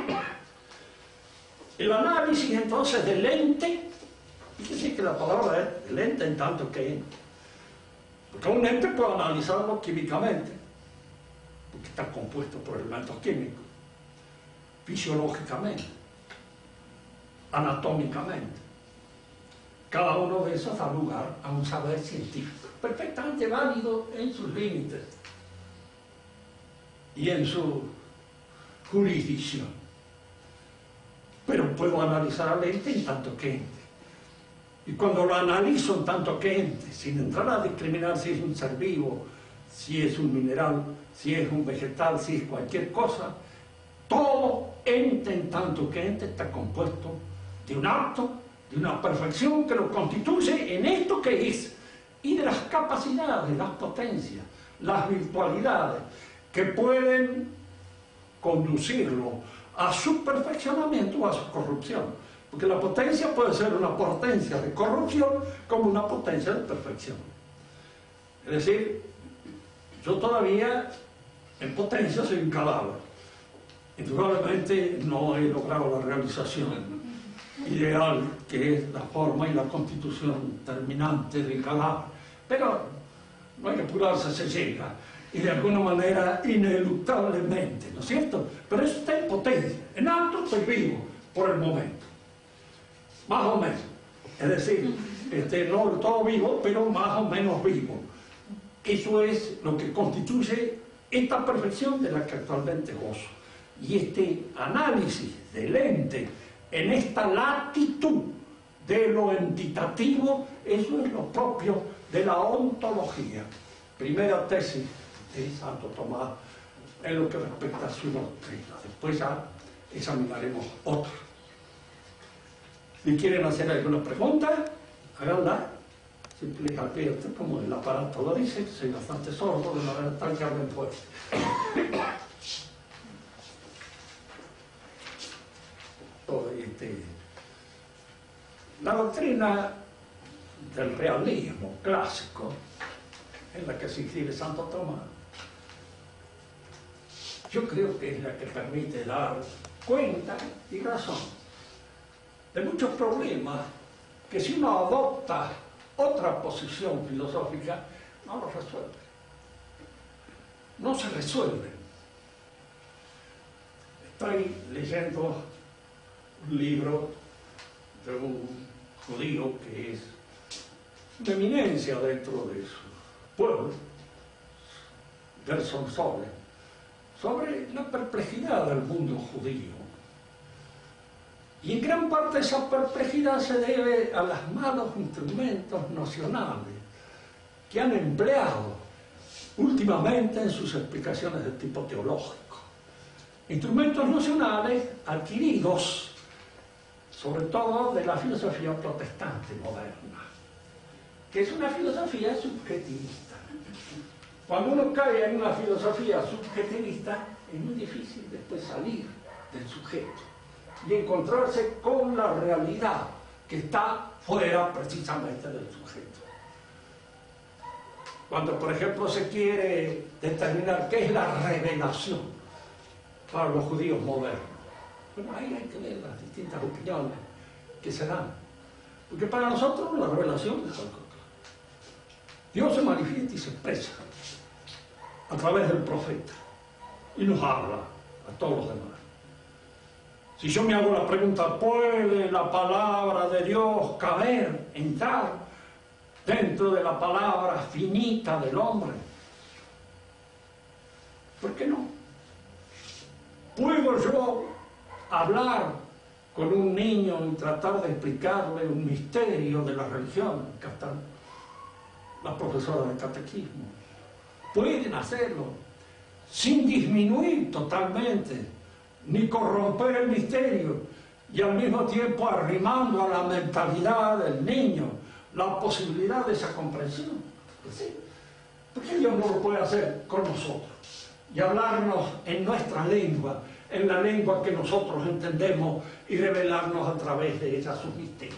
El análisis entonces del ente, fíjense que la palabra es el ente en tanto que ente. Porque un ente puede analizarlo químicamente, porque está compuesto por elementos químicos, fisiológicamente, anatómicamente. Cada uno de esos da lugar a un saber científico, perfectamente válido en sus límites y en su jurisdicción. Pero puedo analizar al ente en tanto que ente. Y cuando lo analizo en tanto que ente, sin entrar a discriminar si es un ser vivo, si es un mineral, si es un vegetal, si es cualquier cosa, todo ente en tanto que ente está compuesto de un acto, de una perfección que lo constituye en esto que es, y de las capacidades, las potencias, las virtualidades que pueden conducirlo a su perfeccionamiento o a su corrupción. Porque la potencia puede ser una potencia de corrupción como una potencia de perfección. Es decir, yo todavía en potencia soy un cadáver. Indudablemente no he logrado la realización ideal, que es la forma y la constitución terminante del cadáver. Pero no hay que apurarse, se llega. Y de alguna manera, ineluctablemente, ¿no es cierto? Pero eso está en potencia. En alto estoy vivo, por el momento. Más o menos. Es decir, no todo vivo, pero más o menos vivo. Eso es lo que constituye esta perfección de la que actualmente gozo. Y este análisis del ente en esta latitud de lo entitativo, eso es lo propio de la ontología. Primera tesis de Santo Tomás en lo que respecta a su doctrina. Después ya examinaremos otra. Si quieren hacer alguna pregunta, háganla. Simple y abierto, como el aparato lo dice, soy bastante sordo, de manera tal que hablen fuerte. La doctrina del realismo clásico, en la que se inscribe Santo Tomás, yo creo que es la que permite dar cuenta y razón de muchos problemas que si uno adopta otra posición filosófica, no los resuelve. No se resuelven. Estoy leyendo un libro de un judío que es una eminencia dentro de su pueblo, Gerson Solé, sobre la perplejidad del mundo judío. Y en gran parte esa perplejidad se debe a los malos instrumentos nocionales que han empleado últimamente en sus explicaciones de tipo teológico. Instrumentos nocionales adquiridos sobre todo de la filosofía protestante moderna, que es una filosofía subjetivista. Cuando uno cae en una filosofía subjetivista, es muy difícil después salir del sujeto y encontrarse con la realidad que está fuera precisamente del sujeto. Cuando, por ejemplo, se quiere determinar qué es la revelación para los judíos modernos, bueno, ahí hay que ver las distintas opiniones que se dan. Porque para nosotros la revelación es algo claro. Dios se manifiesta y se expresa a través del profeta y nos habla a todos los demás. Si yo me hago la pregunta, ¿puede la palabra de Dios caber, entrar dentro de la palabra finita del hombre? ¿Por qué no? ¿Puedo yo hablar con un niño y tratar de explicarle un misterio de la religión? Acá está la profesora de catequismo. Pueden hacerlo sin disminuir totalmente, ni corromper el misterio, y al mismo tiempo arrimando a la mentalidad del niño la posibilidad de esa comprensión. ¿Sí? ¿Por qué Dios no lo puede hacer con nosotros? Y hablarnos en nuestra lengua, en la lengua que nosotros entendemos, y revelarnos a través de ella sus misterios.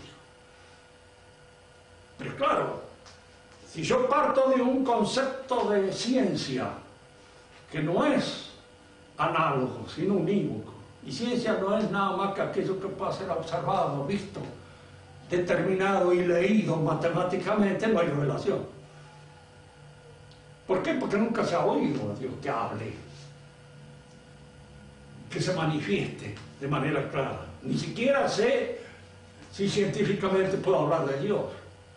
Pero claro, si yo parto de un concepto de ciencia que no es análogo, sino unívoco, y ciencia no es nada más que aquello que puede ser observado, visto, determinado y leído matemáticamente, no hay revelación. ¿Por qué? Porque nunca se ha oído a Dios que hable, que se manifieste de manera clara. Ni siquiera sé si científicamente puedo hablar de Dios.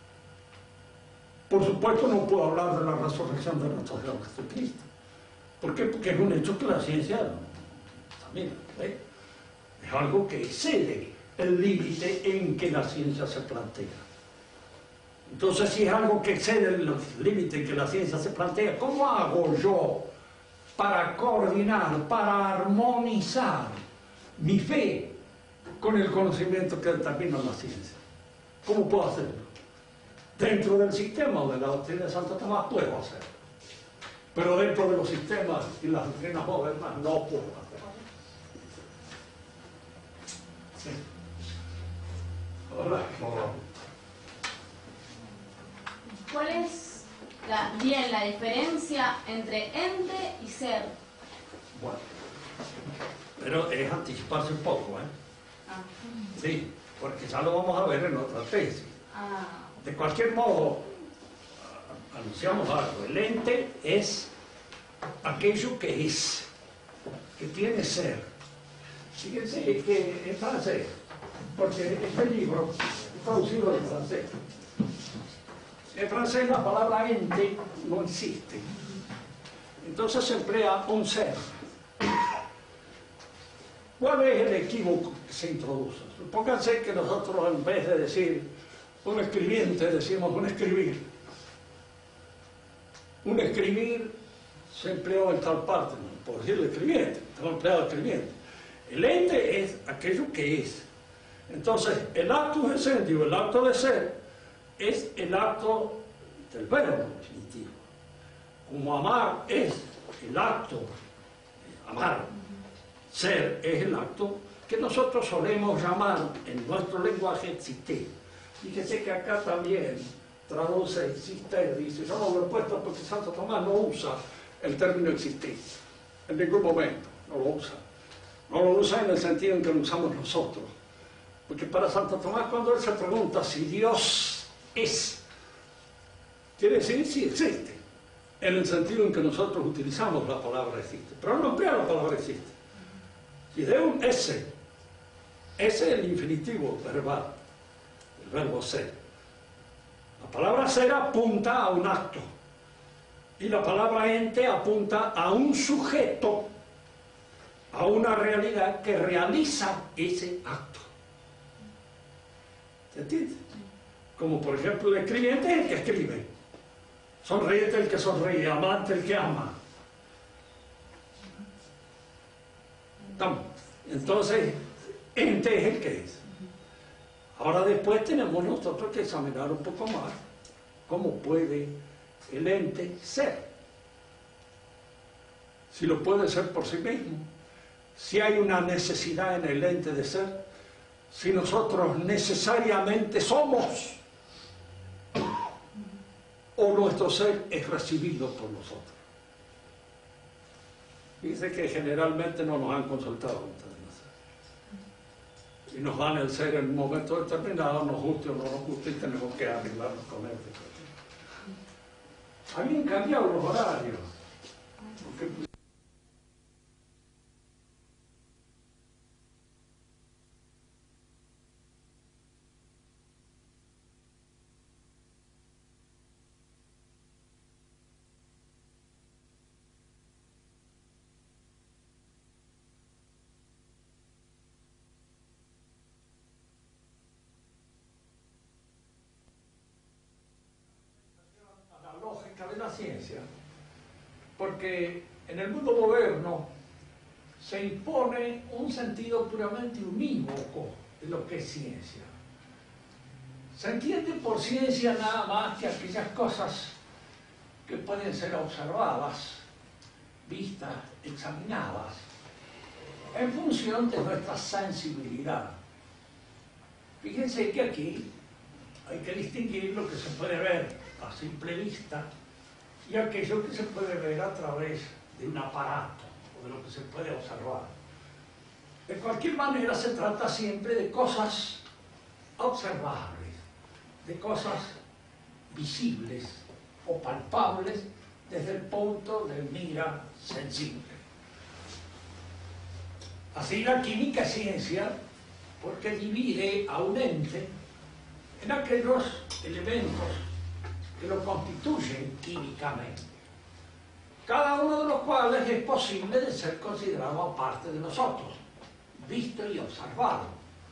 Por supuesto no puedo hablar de la resurrección de nuestro Señor Jesucristo. ¿Por qué? Porque es un hecho que la ciencia también es algo que excede el límite en que la ciencia se plantea. Entonces, si es algo que excede el límite en que la ciencia se plantea, ¿cómo hago yo para coordinar, para armonizar mi fe con el conocimiento que determina la ciencia? ¿Cómo puedo hacerlo? Dentro del sistema de la doctrina de Santo Tomás puedo hacerlo, pero dentro de los sistemas y las doctrinas modernas no puedo hacerlo. Sí. Hola. ¿Cuál es la diferencia entre ente y ser? Bueno, pero es anticiparse un poco, ¿eh? Ah. Sí, porque ya lo vamos a ver en otra tesis. Ah. De cualquier modo, anunciamos algo. El ente es aquello que es, que tiene ser. Fíjense que en francés, porque este libro es traducido en francés. En francés la palabra ente no existe. Entonces se emplea un ser. ¿Cuál es el equívoco que se introduce? Pónganse que nosotros en vez de decir un escribiente decimos un escribir. Un escribir se empleó en tal parte, no por decir el escribiente, estamos empleado escribiente. El ente es aquello que es. Entonces, el acto esencial, el acto de ser, es el acto del verbo definitivo. Como amar es el acto de amar, ser es el acto que nosotros solemos llamar en nuestro lenguaje existir. Fíjese que acá también traduce existir, dice, yo no lo he puesto porque Santo Tomás no usa el término existir, en ningún momento, no lo usa. No lo usa en el sentido en que lo usamos nosotros. Porque para Santo Tomás, cuando él se pregunta si Dios es, quiere decir si existe, en el sentido en que nosotros utilizamos la palabra existe. Pero no emplea la palabra existe. Si de un ese es el infinitivo verbal, el verbo ser. La palabra ser apunta a un acto y la palabra ente apunta a un sujeto, a una realidad que realiza ese acto. ¿Se entiende? Como por ejemplo el escribiente es el que escribe, sonriente el que sonríe, amante el que ama. Entonces, ente es el que es. Ahora después tenemos nosotros que examinar un poco más cómo puede el ente ser. Si lo puede ser por sí mismo, si hay una necesidad en el ente de ser, si nosotros necesariamente somos, o nuestro ser es recibido por nosotros. Dice que generalmente no nos han consultado antes de nacer. Y nos dan el ser en un momento determinado, nos guste o no nos guste, y tenemos que arreglarnos con él. Habían cambiado los horarios. Porque ciencia, porque en el mundo moderno se impone un sentido puramente unívoco de lo que es ciencia. Se entiende por ciencia nada más que aquellas cosas que pueden ser observadas, vistas, examinadas, en función de nuestra sensibilidad. Fíjense que aquí hay que distinguir lo que se puede ver a simple vista y aquello que se puede ver a través de un aparato o de lo que se puede observar. De cualquier manera se trata siempre de cosas observables, de cosas visibles o palpables desde el punto de mira sensible. Así la química es ciencia porque divide a un ente en aquellos elementos que lo constituyen químicamente, cada uno de los cuales es posible de ser considerado aparte de nosotros, visto y observado.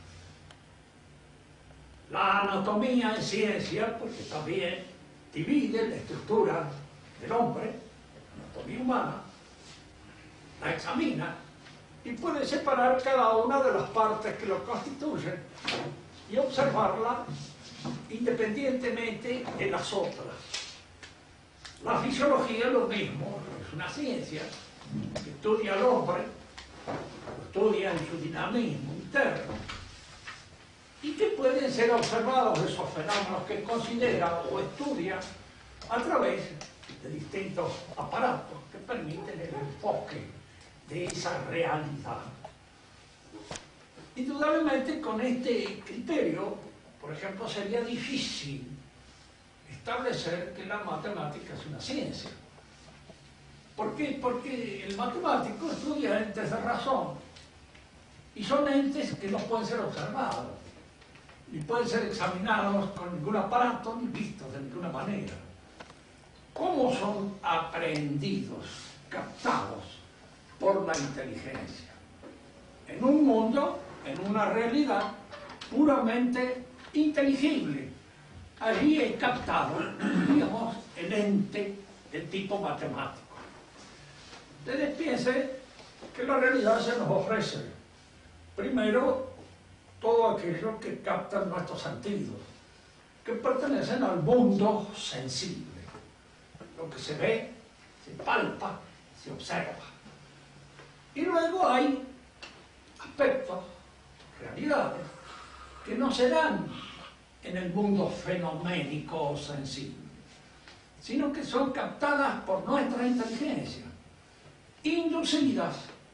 La anatomía es ciencia porque también divide la estructura del hombre, la anatomía humana, la examina y puede separar cada una de las partes que lo constituyen y observarla independientemente de las otras. La fisiología es lo mismo, es una ciencia que estudia al hombre, lo estudia en su dinamismo interno y que pueden ser observados esos fenómenos que considera o estudia a través de distintos aparatos que permiten el enfoque de esa realidad. Indudablemente con este criterio, por ejemplo, sería difícil establecer que la matemática es una ciencia. ¿Por qué? Porque el matemático estudia entes de razón y son entes que no pueden ser observados, ni pueden ser examinados con ningún aparato, ni vistos de ninguna manera. ¿Cómo son aprehendidos, captados por la inteligencia? En un mundo, en una realidad puramente inteligible. Allí es captado, digamos, el ente del tipo matemático. Ustedes piensen que la realidad se nos ofrece, primero, todo aquello que captan nuestros sentidos, que pertenecen al mundo sensible. Lo que se ve, se palpa, se observa. Y luego hay aspectos, realidades, que no se dan en el mundo fenoménico o sensible, sino que son captadas por nuestra inteligencia, inducidas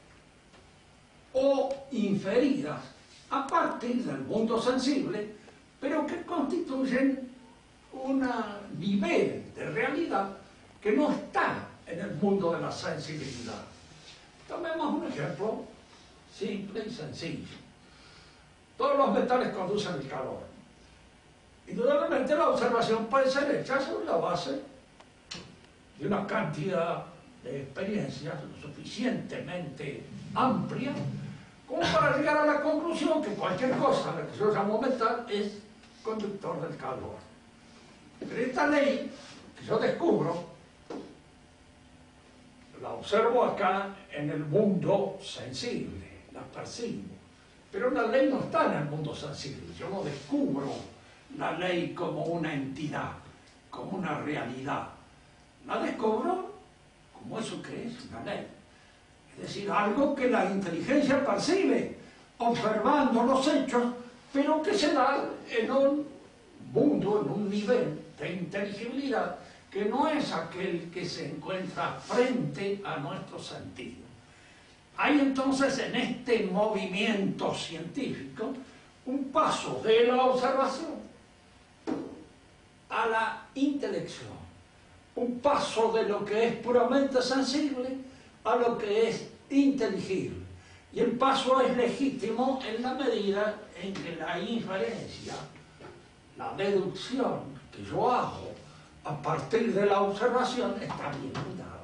o inferidas a partir del mundo sensible, pero que constituyen un nivel de realidad que no está en el mundo de la sensibilidad. Tomemos un ejemplo simple y sencillo. Todos los metales conducen el calor. Indudablemente la observación puede ser hecha sobre la base de una cantidad de experiencias suficientemente amplia como para llegar a la conclusión que cualquier cosa a la que yo llamo metal es conductor del calor. Pero esta ley que yo descubro, la observo acá en el mundo sensible, la percibo. Pero la ley no está en el mundo sensible, yo no descubro la ley como una entidad, como una realidad. La descubro como eso que es una ley. Es decir, algo que la inteligencia percibe, observando los hechos, pero que se da en un mundo, en un nivel de inteligibilidad que no es aquel que se encuentra frente a nuestro sentido. Hay entonces en este movimiento científico un paso de la observación a la intelección, un paso de lo que es puramente sensible a lo que es inteligible. Y el paso es legítimo en la medida en que la inferencia, la deducción que yo hago a partir de la observación está bien cuidada.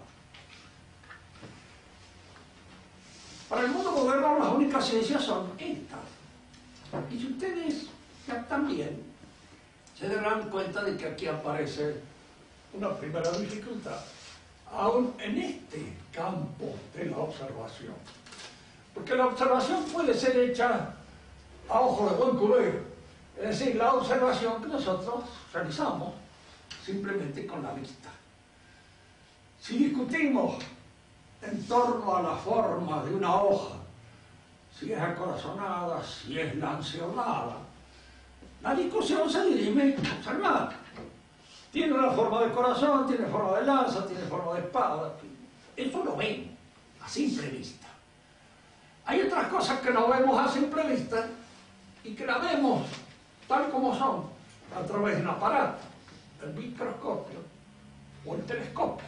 Para el mundo moderno las únicas ciencias son estas. Y si ustedes captan bien, se darán cuenta de que aquí aparece una primera dificultad, aún en este campo de la observación. Porque la observación puede ser hecha a ojo de buen cubero, es decir, la observación que nosotros realizamos simplemente con la vista. Si discutimos en torno a la forma de una hoja, si es acorazonada, si es lanceolada, la discusión se dirime a observar. Tiene una forma de corazón, tiene forma de lanza, tiene forma de espada. Eso lo vemos a simple vista. Hay otras cosas que no vemos a simple vista y que las vemos tal como son, a través de un aparato, el microscopio o el telescopio.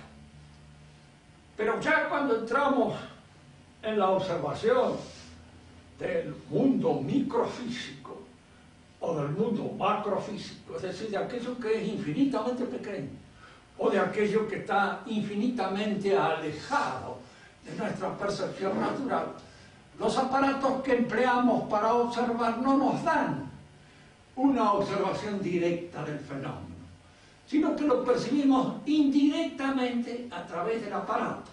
Pero ya cuando entramos en la observación del mundo microfísico o del mundo macrofísico, es decir, de aquello que es infinitamente pequeño o de aquello que está infinitamente alejado de nuestra percepción natural, los aparatos que empleamos para observar no nos dan una observación directa del fenómeno, sino que lo percibimos indirectamente a través del aparato.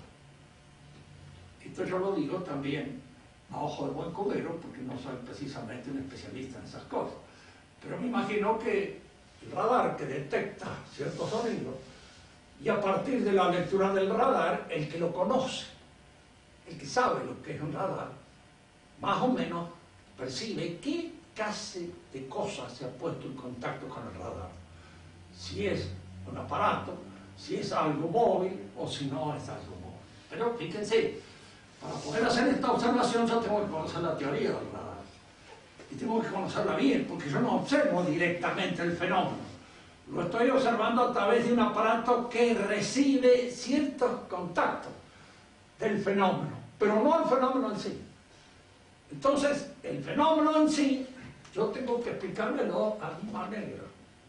Esto yo lo digo también a ojo de buen cubero, porque no soy precisamente un especialista en esas cosas. Pero me imagino que el radar que detecta ciertos sonidos, y a partir de la lectura del radar, el que lo conoce, el que sabe lo que es un radar, más o menos percibe qué clase de cosas se ha puesto en contacto con el radar. Si es un aparato, si es algo móvil o si no es algo móvil. Pero fíjense, para poder hacer esta observación yo tengo que conocer la teoría del radar. Y tengo que conocerla bien, porque yo no observo directamente el fenómeno. Lo estoy observando a través de un aparato que recibe ciertos contactos del fenómeno, pero no el fenómeno en sí. Entonces, el fenómeno en sí, yo tengo que explicármelo a mi manera.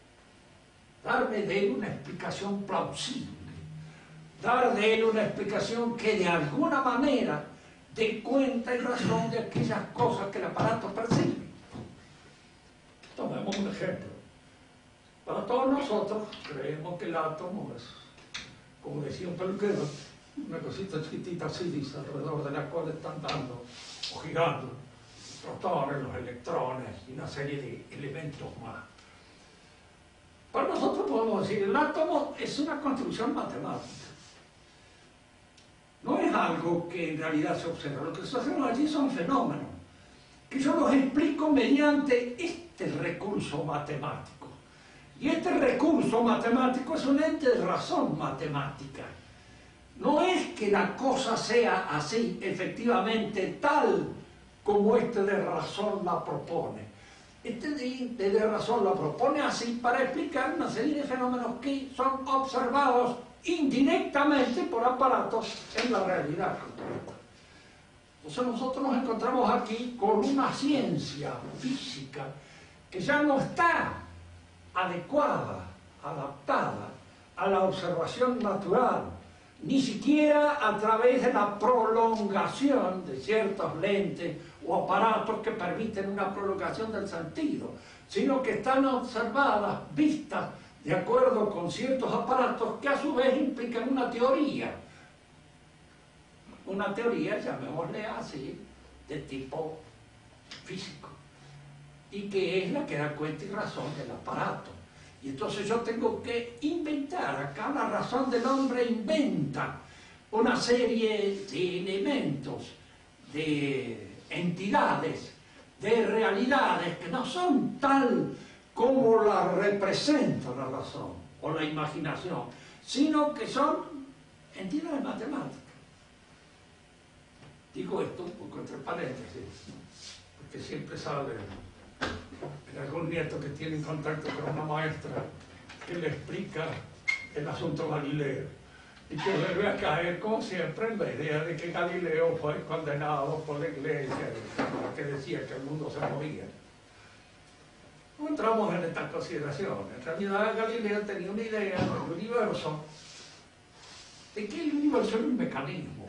Darme de él una explicación plausible. Dar de él una explicación que de alguna manera dé cuenta y razón de aquellas cosas que el aparato percibe. Tomemos un ejemplo. Para todos nosotros creemos que el átomo es, como decía un peluquero, una cosita chiquitita así, dice, alrededor de la cual están dando o girando los protones, los electrones y una serie de elementos más. Para nosotros podemos decir, el átomo es una construcción matemática. No es algo que en realidad se observa. Lo que se observa allí son fenómenos, que yo los explico mediante este recurso matemático. Y este recurso matemático es un ente de razón matemática. No es que la cosa sea así, efectivamente, tal como este de razón la propone. Este de razón la propone así para explicar una serie de fenómenos que son observados indirectamente por aparatos en la realidad concreta. Entonces nosotros nos encontramos aquí con una ciencia física que ya no está adecuada, adaptada a la observación natural, ni siquiera a través de la prolongación de ciertos lentes o aparatos que permiten una prolongación del sentido, sino que están observadas, vistas, de acuerdo con ciertos aparatos que a su vez implican una teoría. Una teoría, llamémosle así, de tipo físico, y que es la que da cuenta y razón del aparato. Y entonces yo tengo que inventar, acá la razón del hombre inventa una serie de elementos, de entidades, de realidades que no son tal como la representa la razón o la imaginación, sino que son entidades matemáticas. Digo esto un poco entre paréntesis, porque siempre sale en algún nieto que tiene contacto con una maestra que le explica el asunto Galileo y que vuelve a caer, como siempre, en la idea de que Galileo fue condenado por la iglesia, que decía que el mundo se movía. No entramos en esta consideración. En realidad Galileo tenía una idea del universo, de que el universo era un mecanismo.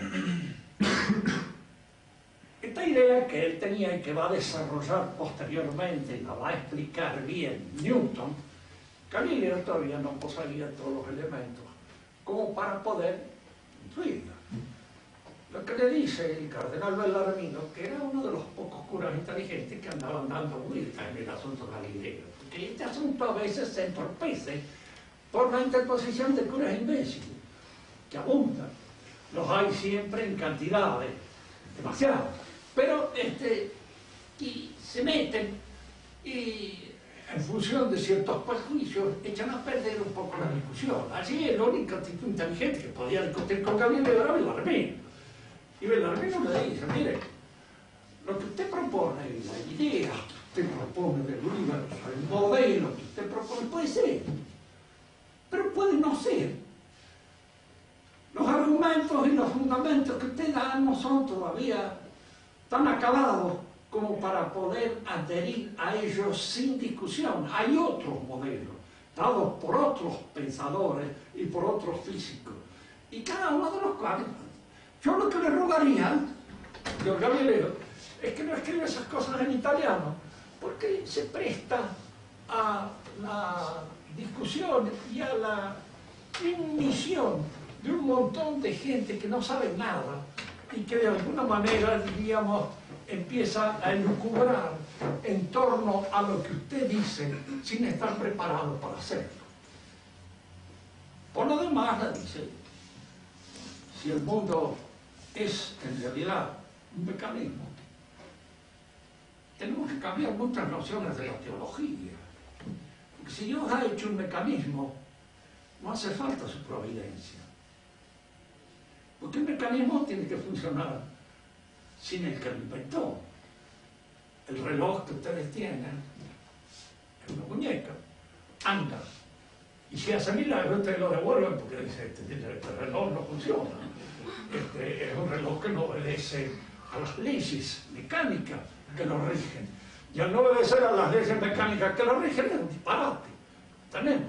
Esta idea que él tenía y que va a desarrollar posteriormente, y la va a explicar bien Newton, Galileo todavía no poseía todos los elementos como para poder influirla. Lo que le dice el cardenal Bellarmino, que era uno de los pocos curas inteligentes que andaban dando vueltas en el asunto Galileo, porque este asunto a veces se entorpece por la interposición de curas imbéciles, que abundan. Los hay siempre en cantidades, demasiado. Pero y se meten y en función de ciertos prejuicios echan a perder un poco la discusión. Allí el único tipo inteligente que podía discutir con Galileo era Bellarmino. Y Bellarmino le dice, mire, lo que usted propone, la idea que usted propone del universo, el modelo que usted propone, puede ser, pero puede no ser. Los argumentos y los fundamentos que usted da no son todavía tan acabados como para poder adherir a ellos sin discusión. Hay otros modelos, dados por otros pensadores y por otros físicos, y cada uno de los cuales, yo lo que le rogaría, don Galileo, es que no escriba esas cosas en italiano, porque se presta a la discusión y a la inmisión de un montón de gente que no sabe nada y que de alguna manera, diríamos, empieza a elucubrar en torno a lo que usted dice sin estar preparado para hacerlo. Por lo demás, le dice, si el mundo es en realidad un mecanismo, tenemos que cambiar muchas nociones de la teología. Porque si Dios ha hecho un mecanismo, no hace falta su providencia. Porque el mecanismo tiene que funcionar sin el que lo inventó. El reloj que ustedes tienen es una muñeca, anda. Y si hace milagro, ustedes lo devuelven porque dice, este reloj no funciona. Es un reloj que no obedece a las leyes mecánicas que lo rigen. Y al no obedecer a las leyes mecánicas que lo rigen, es un disparate. Tenemos.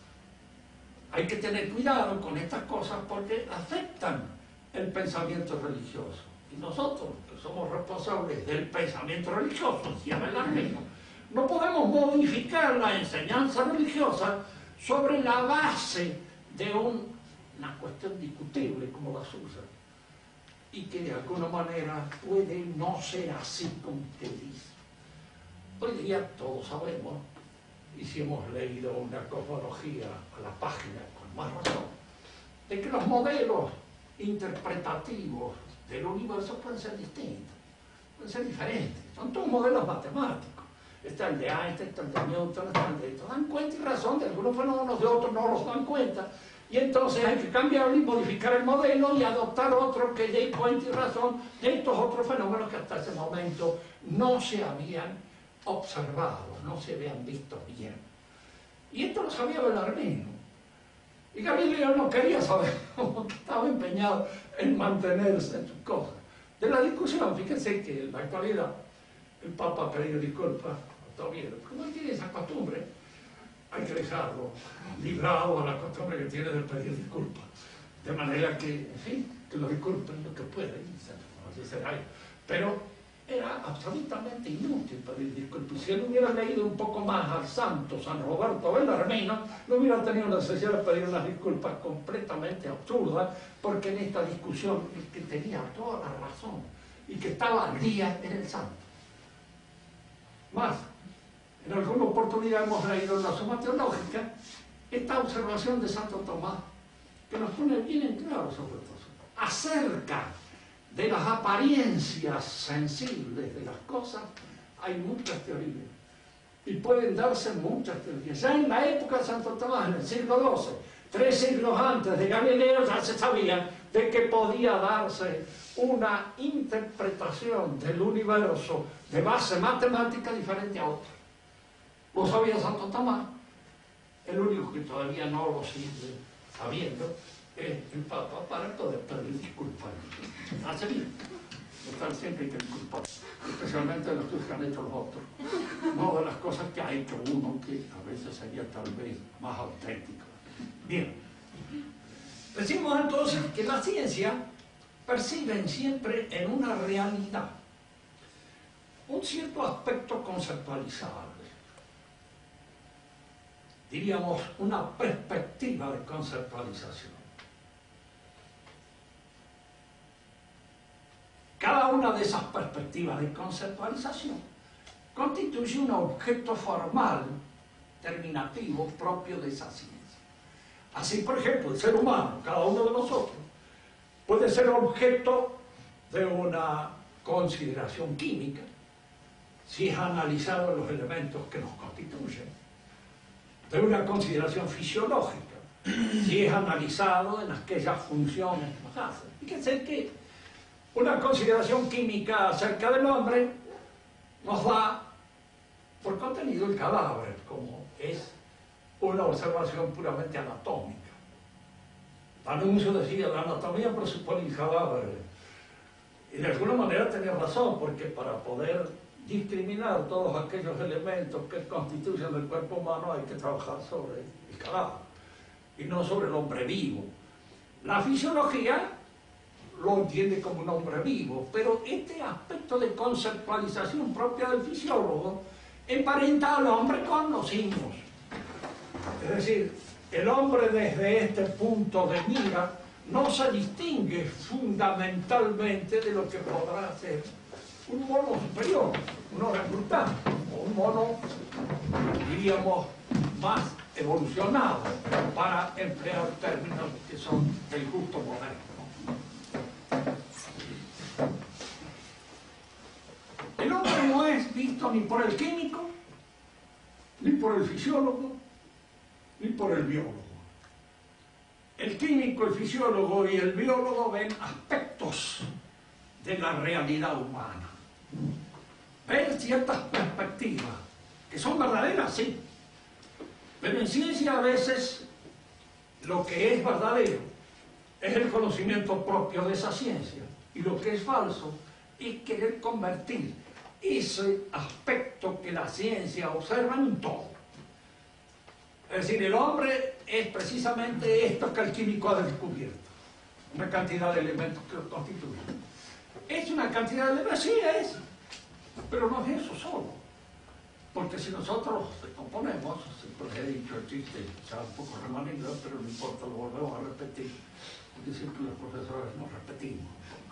Hay que tener cuidado con estas cosas porque afectan el pensamiento religioso. Y nosotros, que somos responsables del pensamiento religioso, decía Bellarmino, no podemos modificar la enseñanza religiosa sobre la base de una cuestión discutible como la suya, y que de alguna manera puede no ser así como usted dice. Hoy día todos sabemos, y si hemos leído una cosmología a la página con más razón, de que los modelos interpretativos del universo pueden ser distintos, pueden ser diferentes, son todos modelos matemáticos. Está el de Einstein, está el de Newton, está el de esto. Dan cuenta y razón de algunos fenómenos, de otros no los dan cuenta. Y entonces hay que cambiarlo y modificar el modelo y adoptar otro que dé cuenta y razón de estos otros fenómenos que hasta ese momento no se habían observado, no se habían visto bien. Y esto lo sabía Bellarmino. Y Galileo no quería saber, porque estaba empeñado en mantenerse en sus cosas. De la discusión, fíjense que en la actualidad el Papa ha pedido disculpas a Oviedo, porque no tiene esa costumbre. Hay que dejarlo librado a la costumbre que tiene de pedir disculpas. De manera que, en fin, que lo disculpen lo que pueden, así será. Pero era absolutamente inútil pedir disculpas. Si él hubiera leído un poco más al santo San Roberto Bellarmino, no hubiera tenido necesidad de pedir unas disculpas completamente absurdas, porque en esta discusión el que tenía toda la razón y que estaba al día era el santo. Más, en alguna oportunidad hemos leído en la Suma Teológica esta observación de Santo Tomás, que nos pone bien en claro sobre todo acerca de las apariencias sensibles de las cosas. Hay muchas teorías y pueden darse muchas teorías. Ya en la época de Santo Tomás, en el siglo XII, 3 siglos antes de Galileo, ya se sabía de que podía darse una interpretación del universo de base matemática diferente a otra. Lo sabía Santo Tomás. El único que todavía no lo sigue sabiendo es el Papa, para poder pedir disculpas. Hace bien. Total, siempre hay que disculpar, especialmente de los que han hecho los otros. No de las cosas que ha hecho uno, que a veces sería tal vez más auténtico. Bien. Decimos entonces que la ciencia perciben siempre en una realidad un cierto aspecto conceptualizable. diríamos, una perspectiva de conceptualización. Cada una de esas perspectivas de conceptualización constituye un objeto formal, terminativo, propio de esa ciencia. Así, por ejemplo, el ser humano, cada uno de nosotros, puede ser objeto de una consideración química, si es analizado en los elementos que nos constituyen, de una consideración fisiológica, si es analizado en aquellas funciones que nos hacen. Fíjense que una consideración química acerca del hombre nos da por contenido el cadáver, como es una observación puramente anatómica. D'Annunzio decía, la anatomía presupone el cadáver. Y de alguna manera tenía razón, porque para poder discriminar todos aquellos elementos que constituyen el cuerpo humano hay que trabajar sobre el cadáver y no sobre el hombre vivo. La fisiología lo entiende como un hombre vivo, pero este aspecto de conceptualización propia del fisiólogo emparenta al hombre con los simios. Es decir, el hombre desde este punto de mira no se distingue fundamentalmente de lo que podrá ser un mono superior, un orangután, o un mono, diríamos, más evolucionado, para emplear términos que son del gusto moderno. El hombre no es visto ni por el químico, ni por el fisiólogo, ni por el biólogo. El químico, el fisiólogo y el biólogo ven aspectos de la realidad humana. Ven ciertas perspectivas, que son verdaderas, sí. Pero en ciencia a veces lo que es verdadero es el conocimiento propio de esa ciencia. Y lo que es falso es querer convertir ese aspecto que la ciencia observa en un todo. Es decir, el hombre es precisamente esto que el químico ha descubierto. Una cantidad de elementos que lo constituyen. Es una cantidad de elementos, sí es, pero no es eso solo. Porque si nosotros descomponemos, siempre he dicho el chiste, ya un poco remanido, pero no importa, lo volvemos a repetir, porque siempre los profesores nos repetimos.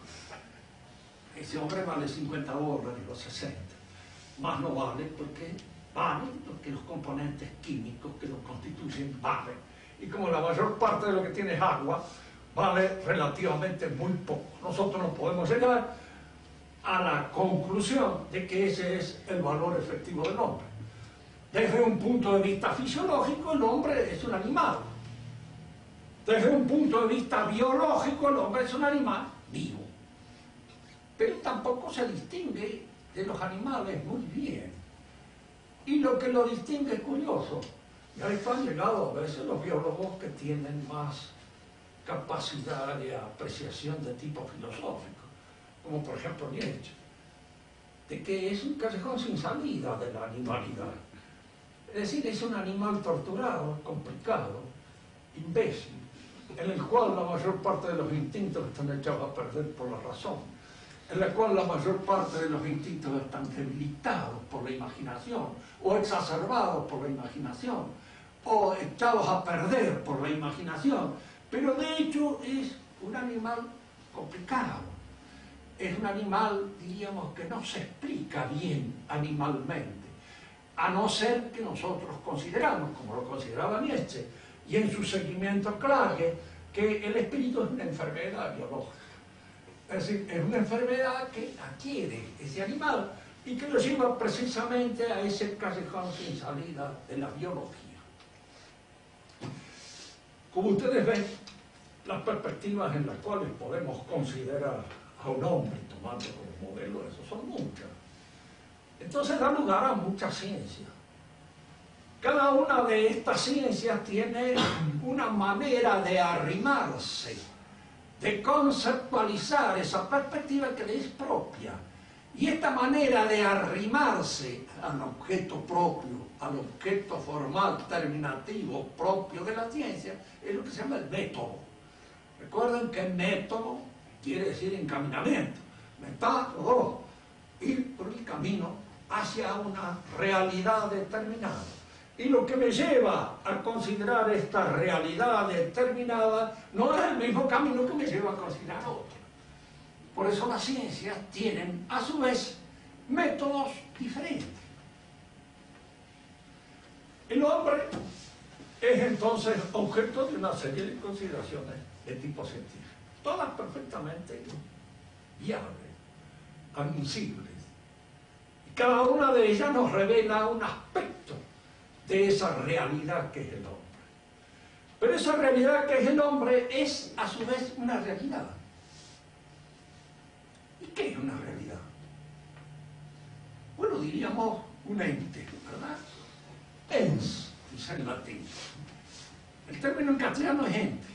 Ese hombre vale $50 los 60, más no vale porque los componentes químicos que lo constituyen valen. Y como la mayor parte de lo que tiene es agua, vale relativamente muy poco. Nosotros no podemos llegar a la conclusión de que ese es el valor efectivo del hombre. Desde un punto de vista fisiológico, el hombre es un animal. Desde un punto de vista biológico, el hombre es un animal vivo. Pero tampoco se distingue de los animales muy bien. Y lo que lo distingue es curioso. Y a esto han llegado a veces los biólogos que tienen más capacidad de apreciación de tipo filosófico, como por ejemplo Nietzsche, de que es un callejón sin salida de la animalidad. Es decir, es un animal torturado, complicado, imbécil, en el cual la mayor parte de los instintos están echados a perder por la razón, en la cual la mayor parte de los instintos están debilitados por la imaginación, o exacerbados por la imaginación, o echados a perder por la imaginación, pero de hecho es un animal complicado, es un animal, diríamos, que no se explica bien animalmente, a no ser que nosotros consideramos, como lo consideraba Nietzsche, y en su seguimiento Clage, que el espíritu es una enfermedad biológica. Es decir, es una enfermedad que adquiere ese animal y que lo lleva precisamente a ese callejón sin salida de la biología. Como ustedes ven, las perspectivas en las cuales podemos considerar a un hombre tomando como modelo eso son muchas. Entonces da lugar a mucha ciencia. Cada una de estas ciencias tiene una manera de arrimarse, de conceptualizar esa perspectiva que le es propia. Y esta manera de arrimarse al objeto propio, al objeto formal, terminativo, propio de la ciencia, es lo que se llama el método. Recuerden que método quiere decir encaminamiento. Método, ir por el camino hacia una realidad determinada. Y lo que me lleva a considerar esta realidad determinada no es el mismo camino que me lleva a considerar otro. Por eso las ciencias tienen, a su vez, métodos diferentes. El hombre es entonces objeto de una serie de consideraciones de tipo científico, todas perfectamente viables, admisibles. Y cada una de ellas nos revela un aspecto de esa realidad que es el hombre. Pero esa realidad que es el hombre es a su vez una realidad. ¿Y qué es una realidad? Bueno, diríamos un ente, ¿verdad? Ens, dice en latín. El término en castellano es ente.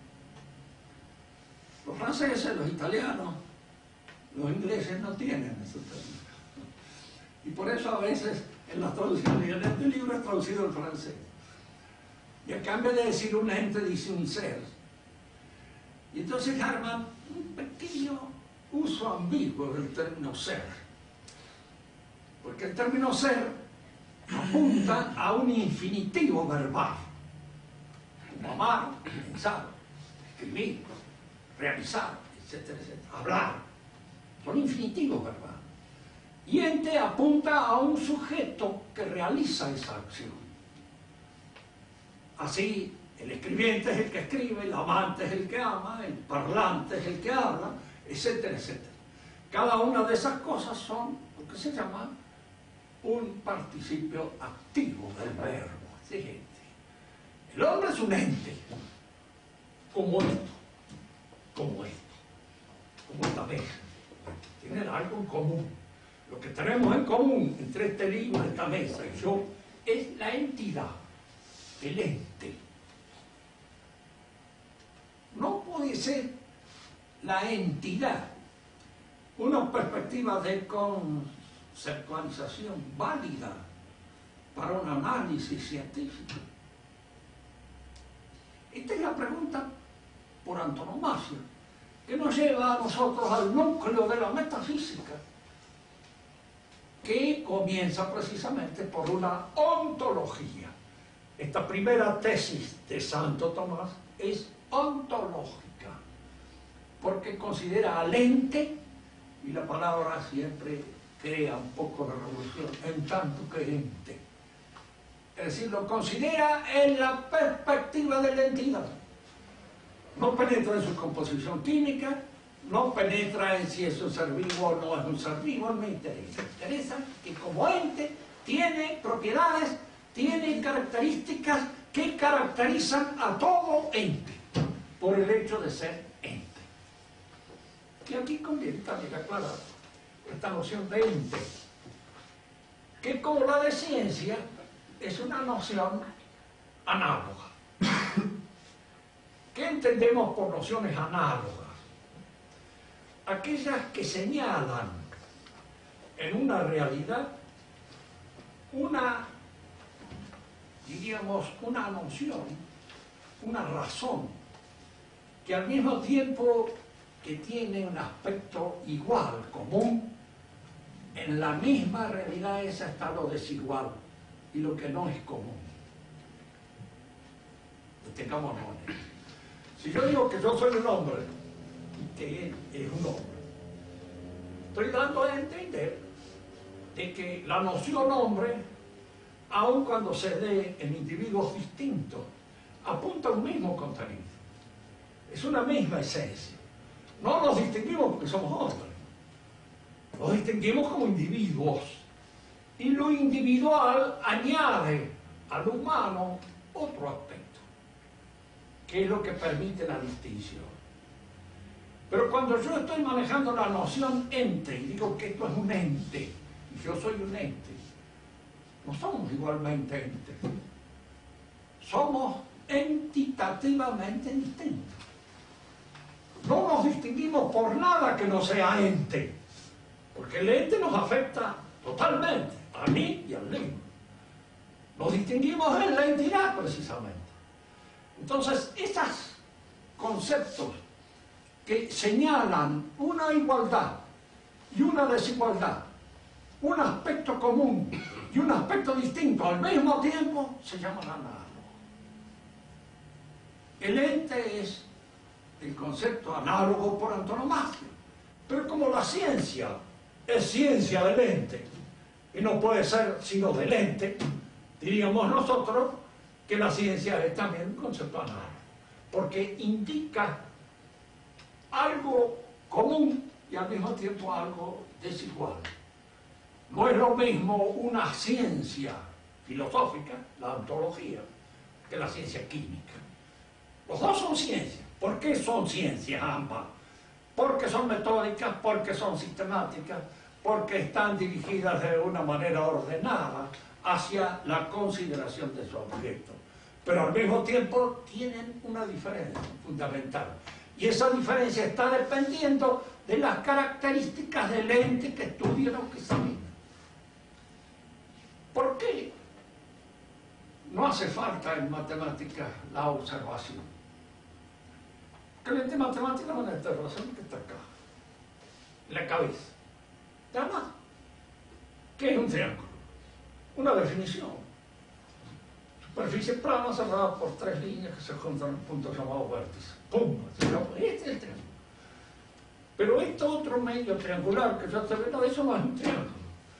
Los franceses, los italianos, los ingleses no tienen ese término. Y por eso a veces en las traducciones, en este libro es traducido al francés. Y a cambio de decir un ente, dice un ser. Y entonces arman un pequeño uso ambiguo del término ser. Porque el término ser apunta a un infinitivo verbal. Como amar, pensar, escribir, realizar, etcétera, etcétera. Hablar. Son infinitivos verbales. Y ente apunta a un sujeto que realiza esa acción. Así, el escribiente es el que escribe, el amante es el que ama, el parlante es el que habla, etcétera, etcétera. Cada una de esas cosas son lo que se llama un participio activo del verbo. Fíjate. El hombre es un ente, como esto, como esta mesa. Tienen algo en común. Lo que tenemos en común entre este libro, esta mesa y yo, es la entidad, el ente. No puede ser la entidad una perspectiva de conceptualización válida para un análisis científico. Esta es la pregunta por antonomasia que nos lleva a nosotros al núcleo de la metafísica, que comienza precisamente por una ontología. Esta primera tesis de Santo Tomás es ontológica, porque considera al ente, y la palabra siempre crea un poco de revolución, en tanto que ente. Es decir, lo considera en la perspectiva de la entidad. No penetra en su composición química, no penetra en si es un ser vivo o no es un ser vivo, no me interesa. Me interesa que como ente tiene propiedades, tiene características que caracterizan a todo ente, por el hecho de ser ente. Y aquí conviene también aclarar esta noción de ente, que como la de ciencia, es una noción análoga. ¿Qué entendemos por nociones análogas? Aquellas que señalan en una realidad diríamos, una noción, una razón, que al mismo tiempo que tiene un aspecto igual, común, en la misma realidad esa está lo desigual y lo que no es común. Tengámoslo en ello. Si yo digo que yo soy un hombre y que él es un hombre, estoy dando a entender de que la noción hombre, aun cuando se dé en individuos distintos, apunta a un mismo contenido. Es una misma esencia. No nos distinguimos porque somos hombres. Nos distinguimos como individuos. Y lo individual añade al humano otro aspecto, que es lo que permite la distinción. Pero cuando yo estoy manejando la noción ente y digo que esto es un ente, y yo soy un ente, no somos igualmente entes. Somos entitativamente distintos. No nos distinguimos por nada que no sea ente, porque el ente nos afecta totalmente, a mí y al libro. Nos distinguimos en la entidad, precisamente. Entonces, esos conceptos que señalan una igualdad y una desigualdad, un aspecto común y un aspecto distinto al mismo tiempo se llaman análogos. El ente es el concepto análogo por antonomasia, pero como la ciencia es ciencia del ente y no puede ser sino del ente, diríamos nosotros que la ciencia es también un concepto análogo, porque indica algo común y al mismo tiempo algo desigual. No es lo mismo una ciencia filosófica, la ontología, que la ciencia química. Los dos son ciencias. ¿Por qué son ciencias ambas? Porque son metódicas, porque son sistemáticas, porque están dirigidas de una manera ordenada hacia la consideración de su objeto. Pero al mismo tiempo tienen una diferencia fundamental. Y esa diferencia está dependiendo de las características del ente que estudian o que examinan. ¿Por qué no hace falta en matemáticas la observación? Que el ente matemático es una observación que está acá, en la cabeza. Nada más. ¿Qué es un triángulo? Una definición. Superficie plana cerrada por tres líneas que se juntan en un punto llamado vértice. ¡Pum! Este es el triángulo. Pero este otro medio triangular que yo estoy viendo, eso no es un triángulo.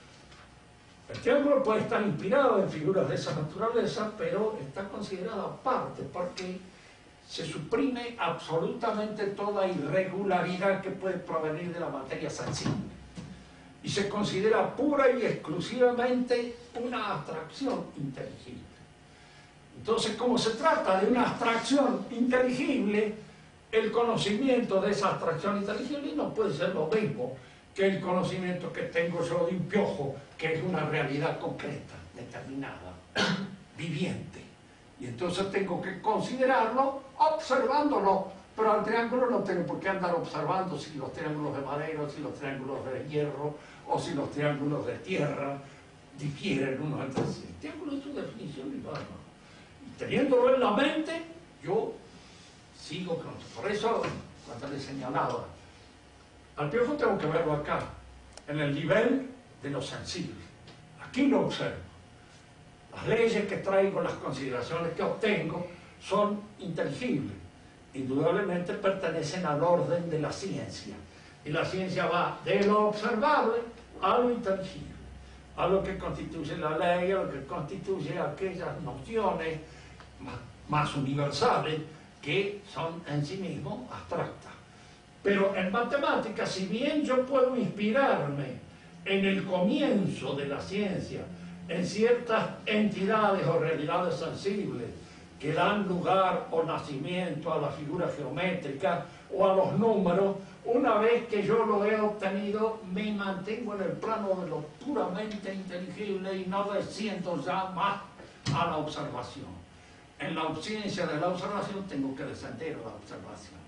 El triángulo puede estar inspirado en figuras de esa naturaleza, pero está considerado aparte porque se suprime absolutamente toda irregularidad que puede provenir de la materia sensible. Y se considera pura y exclusivamente una abstracción inteligible. Entonces, como se trata de una abstracción inteligible, el conocimiento de esa abstracción inteligible no puede ser lo mismo que el conocimiento que tengo yo de un piojo, que es una realidad concreta, determinada, viviente. Y entonces tengo que considerarlo observándolo, pero al triángulo no tengo por qué andar observando si los triángulos de madera, si los triángulos de hierro, o si los triángulos de tierra difieren unos entre sí. El triángulo es su definición y nada más. Y teniéndolo en la mente, yo sigo con eso. Por eso, cuando le señalaba, al piojo tengo que verlo acá, en el nivel de lo sensible. Aquí lo observo. Las leyes que traigo, las consideraciones que obtengo, son inteligibles. Indudablemente pertenecen al orden de la ciencia. Y la ciencia va de lo observable a lo inteligible, a lo que constituye la ley, a lo que constituye aquellas nociones más universales que son en sí mismos abstractas. Pero en matemáticas, si bien yo puedo inspirarme en el comienzo de la ciencia, en ciertas entidades o realidades sensibles que dan lugar o nacimiento a la figura geométrica o a los números, una vez que yo lo he obtenido, me mantengo en el plano de lo puramente inteligible y no desciendo ya más a la observación. En la ciencia de la observación tengo que descender a la observación.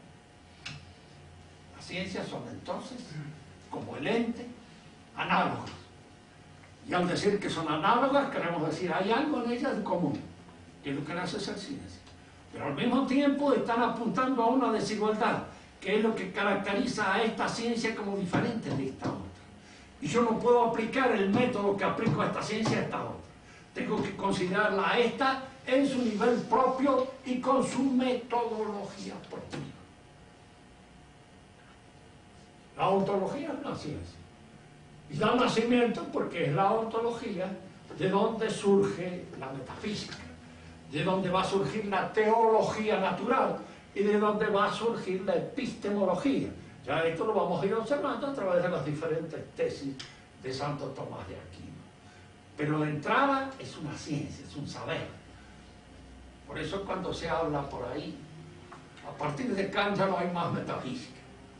Las ciencias son entonces, como el ente, análogas. Y al decir que son análogas, queremos decir hay algo en ellas en común, que es lo que hace ser ciencia. Pero al mismo tiempo están apuntando a una desigualdad, que es lo que caracteriza a esta ciencia como diferente de esta otra. Y yo no puedo aplicar el método que aplico a esta ciencia a esta otra. Tengo que considerarla a esta en su nivel propio y con su metodología propia. La ontología es una ciencia. Y da nacimiento porque es la ontología de donde surge la metafísica, de donde va a surgir la teología natural y de donde va a surgir la epistemología. Ya esto lo vamos a ir observando a través de las diferentes tesis de Santo Tomás de Aquino. Pero de entrada es una ciencia, es un saber. Por eso cuando se habla por ahí, a partir de Kant ya no hay más metafísica.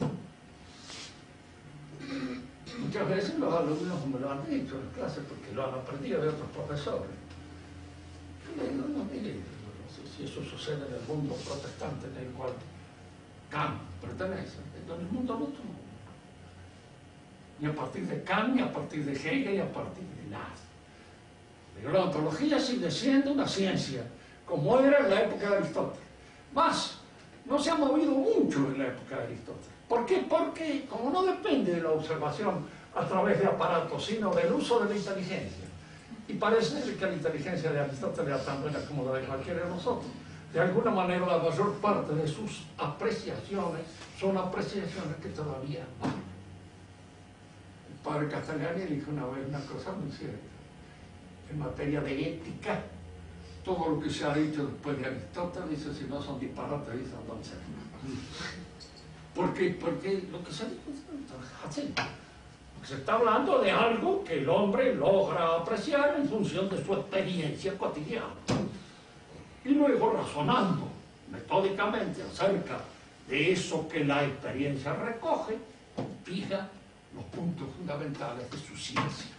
Muchas veces los alumnos me lo han dicho en clase porque lo han aprendido de otros profesores. Yo le digo, no, mire, no sé si eso sucede en el mundo protestante en el cual Kant pertenece, en el mundo luto no. Ni a partir de Kant, ni a partir de Hegel, ni a partir de nada. Pero la ontología sigue siendo una ciencia, como era en la época de Aristóteles. Más, no se ha movido mucho en la época de Aristóteles. ¿Por qué? Porque como no depende de la observación a través de aparatos, sino del uso de la inteligencia, Y parece ser que la inteligencia de Aristóteles era tan buena como la de cualquiera de nosotros. De alguna manera, la mayor parte de sus apreciaciones son apreciaciones que todavía valen. El padre Castellani dijo una vez una cosa muy cierta. En materia de ética, todo lo que se ha dicho después de Aristóteles, dice, si no son disparates, dicen entonces. ¿Por qué? Porque lo que se dice es así. Se está hablando de algo que el hombre logra apreciar en función de su experiencia cotidiana. Y luego razonando metódicamente acerca de eso que la experiencia recoge, fija los puntos fundamentales de su ciencia.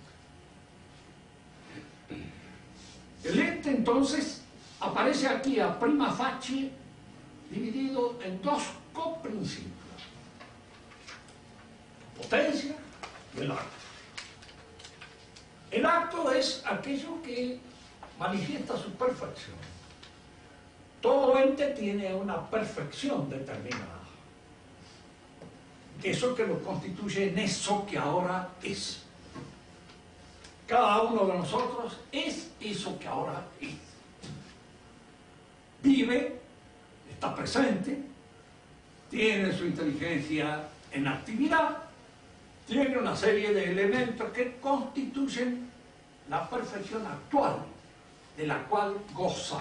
El ente entonces aparece aquí a prima facie dividido en dos coprincipios: potencia y el acto. El acto es aquello que manifiesta su perfección. Todo ente tiene una perfección determinada. Eso que lo constituye en eso que ahora es. Cada uno de nosotros es eso que ahora es. Vive, está presente, tiene su inteligencia en actividad, tiene una serie de elementos que constituyen la perfección actual, de la cual goza.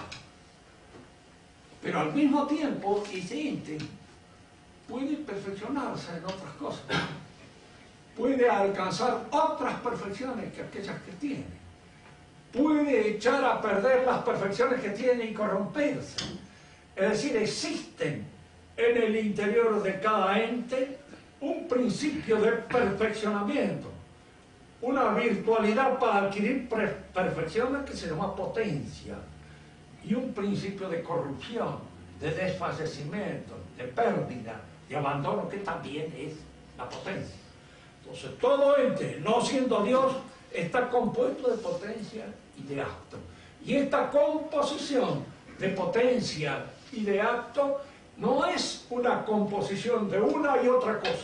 Pero al mismo tiempo, ese ente puede perfeccionarse en otras cosas. Puede alcanzar otras perfecciones que aquellas que tiene. Puede echar a perder las perfecciones que tiene y corromperse. Es decir, existen en el interior de cada ente un principio de perfeccionamiento, una virtualidad para adquirir perfecciones que se llama potencia, y un principio de corrupción, de desfallecimiento, de pérdida, de abandono, que también es la potencia. Entonces, todo ente, no siendo Dios, está compuesto de potencia y de acto. Y esta composición de potencia y de acto no es una composición de una y otra cosa.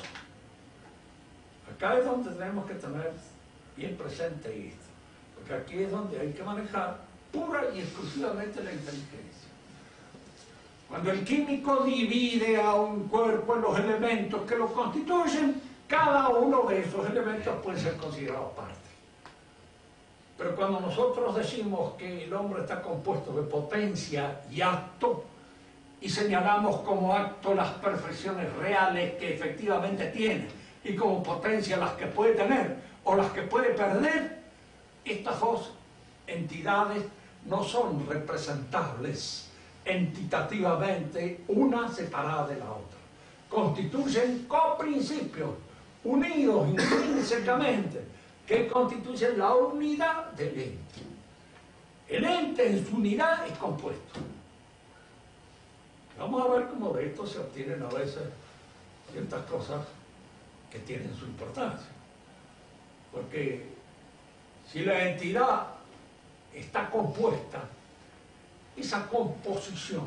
Acá es donde tenemos que tener bien presente esto, porque aquí es donde hay que manejar pura y exclusivamente la inteligencia. Cuando el químico divide a un cuerpo en los elementos que lo constituyen, cada uno de esos elementos puede ser considerado parte. Pero cuando nosotros decimos que el hombre está compuesto de potencia y acto, y señalamos como acto las perfecciones reales que efectivamente tiene, y como potencia las que puede tener o las que puede perder, estas dos entidades no son representables entitativamente una separada de la otra. Constituyen coprincipios unidos intrínsecamente, que constituyen la unidad del ente. El ente en su unidad es compuesto. Vamos a ver cómo de esto se obtienen a veces ciertas cosas que tienen su importancia. Porque si la entidad está compuesta, esa composición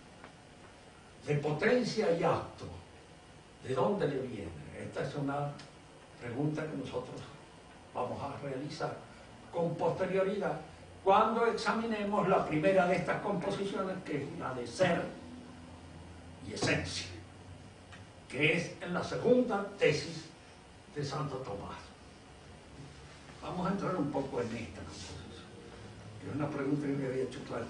de potencia y acto, ¿de dónde le viene? Esta es una pregunta que nosotros vamos a realizar con posterioridad cuando examinemos la primera de estas composiciones, que es la de ser y esencia, que es en la segunda tesis de Santo Tomás. Vamos a entrar un poco en esta composición, que es una pregunta que me había hecho claramente.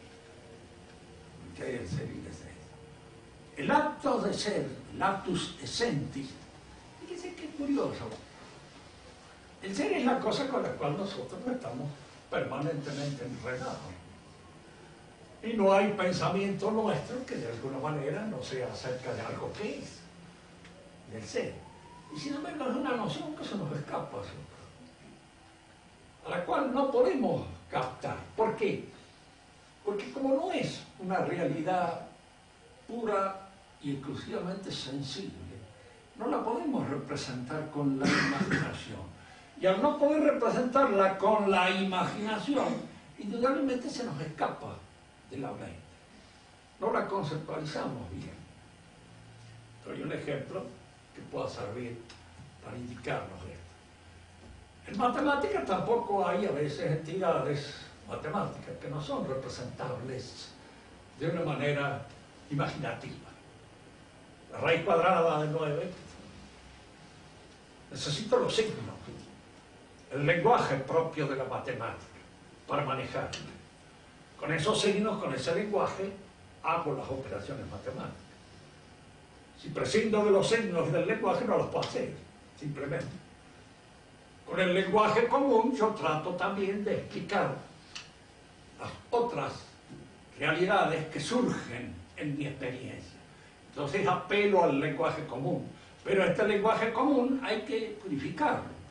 ¿Qué hay el ser y el ser? El acto de ser, el actus essentis, fíjense qué curioso. El ser es la cosa con la cual nosotros estamos permanentemente enredados. Y no hay pensamiento nuestro que de alguna manera no sea acerca de algo que es, del ser. Y sin embargo es una noción que se nos escapa, a la cual no podemos captar. ¿Por qué? Porque como no es una realidad pura y exclusivamente sensible, no la podemos representar con la imaginación. Y al no poder representarla con la imaginación, indudablemente se nos escapa de la mente. No la conceptualizamos bien. Doy un ejemplo que pueda servir para indicarnos esto. En matemáticas tampoco hay a veces entidades matemáticas que no son representables de una manera imaginativa. La raíz cuadrada de 9, necesito los signos, el lenguaje propio de la matemática para manejarla. Con esos signos, con ese lenguaje, hago las operaciones matemáticas. Si prescindo de los signos y del lenguaje, no los puedo hacer, simplemente. Con el lenguaje común yo trato también de explicar las otras realidades que surgen en mi experiencia. Entonces apelo al lenguaje común, pero este lenguaje común hay que purificarlo.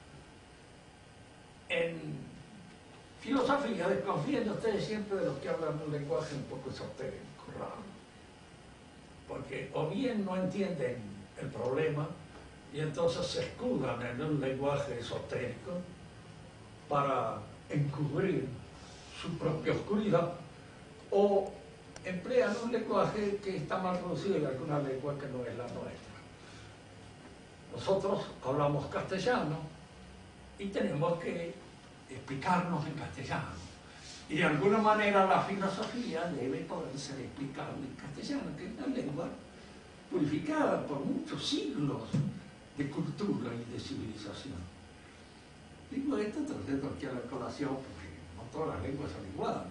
En filosofía desconfíen ustedes siempre de los que hablan un lenguaje un poco esotérico, raro, porque o bien no entienden el problema y entonces se escudan en un lenguaje esotérico para encubrir su propia oscuridad, o emplean un lenguaje que está mal traducido en alguna lengua que no es la nuestra. Nosotros hablamos castellano y tenemos que explicarnos en castellano. Y de alguna manera la filosofía debe poder ser explicada en castellano, que es una lengua purificada por muchos siglos de cultura y de civilización. Digo esto trayendo aquí a la colación porque no todas las lenguas son iguales.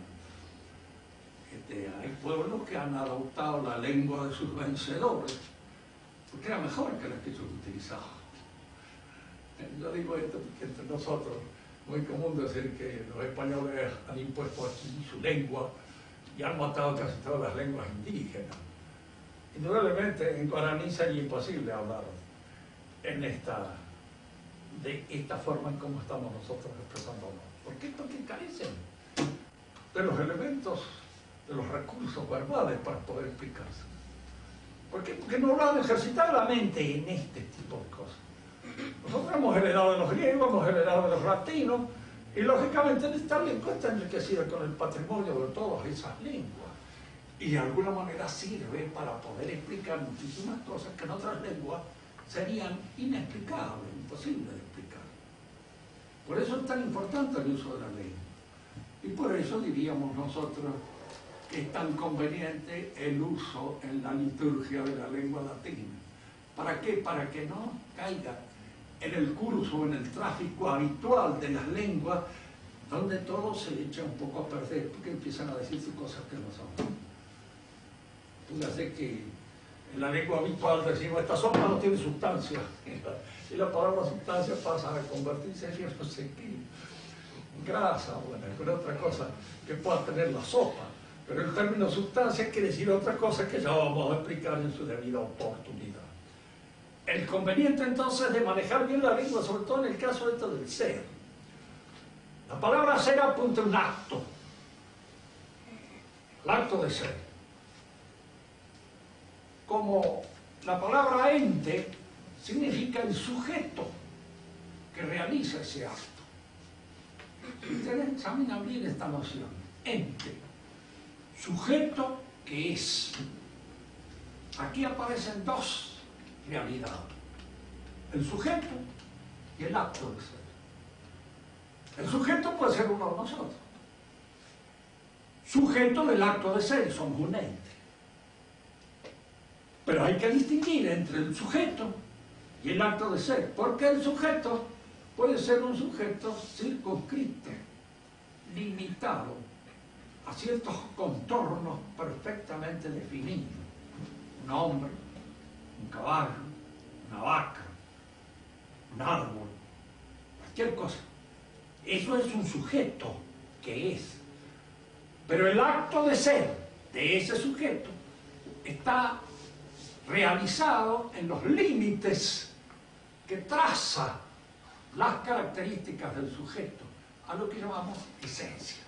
Hay pueblos que han adoptado la lengua de sus vencedores porque era mejor que la que ellos utilizaban. Yo digo esto porque entre nosotros es muy común decir que los españoles han impuesto aquí su lengua y han matado casi todas las lenguas indígenas. Indudablemente en guaraní sería imposible hablar de esta forma en cómo estamos nosotros expresándonos. ¿Por qué? Porque carecen de los elementos, de los recursos verbales para poder explicarse. ¿Por qué? Porque no lo han ejercitado la mente en este tipo de cosas. Nosotros hemos heredado de los griegos, hemos heredado de los latinos, y lógicamente esta lengua está enriquecida con el patrimonio de todas esas lenguas. Y de alguna manera sirve para poder explicar muchísimas cosas que en otras lenguas serían inexplicables, imposibles de explicar. Por eso es tan importante el uso de la lengua. Y por eso diríamos nosotros que es tan conveniente el uso en la liturgia de la lengua latina. ¿Para qué? Para que no caiga en el curso, en el tráfico habitual de las lenguas, donde todo se echa un poco a perder, porque empiezan a decirse cosas que no son. Fíjate que en la lengua habitual decimos, esta sopa no tiene sustancia, y la palabra sustancia pasa a convertirse en no sé qué, grasa o en alguna otra cosa que pueda tener la sopa. Pero el término sustancia quiere decir otra cosa que ya vamos a explicar en su debida oportunidad. El conveniente entonces de manejar bien la lengua, sobre todo en el caso del ser. La palabra ser apunta a un acto, el acto de ser. Como la palabra ente significa el sujeto que realiza ese acto. Ustedes examinan bien esta noción. Ente, sujeto que es. Aquí aparecen dos realidades: el sujeto y el acto de ser. El sujeto puede ser uno de nosotros. Sujeto del acto de ser, somos un ente. Pero hay que distinguir entre el sujeto y el acto de ser, porque el sujeto puede ser un sujeto circunscrito, limitado a ciertos contornos perfectamente definidos. Un hombre, un caballo, una vaca, un árbol, cualquier cosa. Eso es un sujeto que es. Pero el acto de ser de ese sujeto está realizado en los límites que traza las características del sujeto, a lo que llamamos esencia.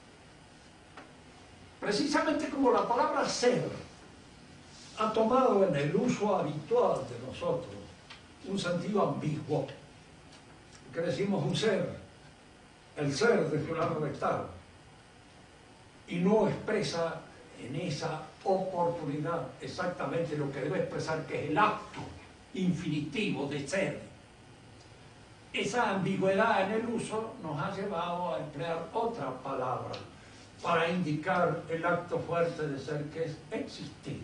Precisamente como la palabra ser ha tomado en el uso habitual de nosotros un sentido ambiguo, que decimos un ser, el ser de fulano de tal, y no expresa en esa oportunidad exactamente lo que debe expresar, que es el acto infinitivo de ser. esa ambigüedad en el uso nos ha llevado a emplear otra palabra para indicar el acto fuerte de ser, que es existir.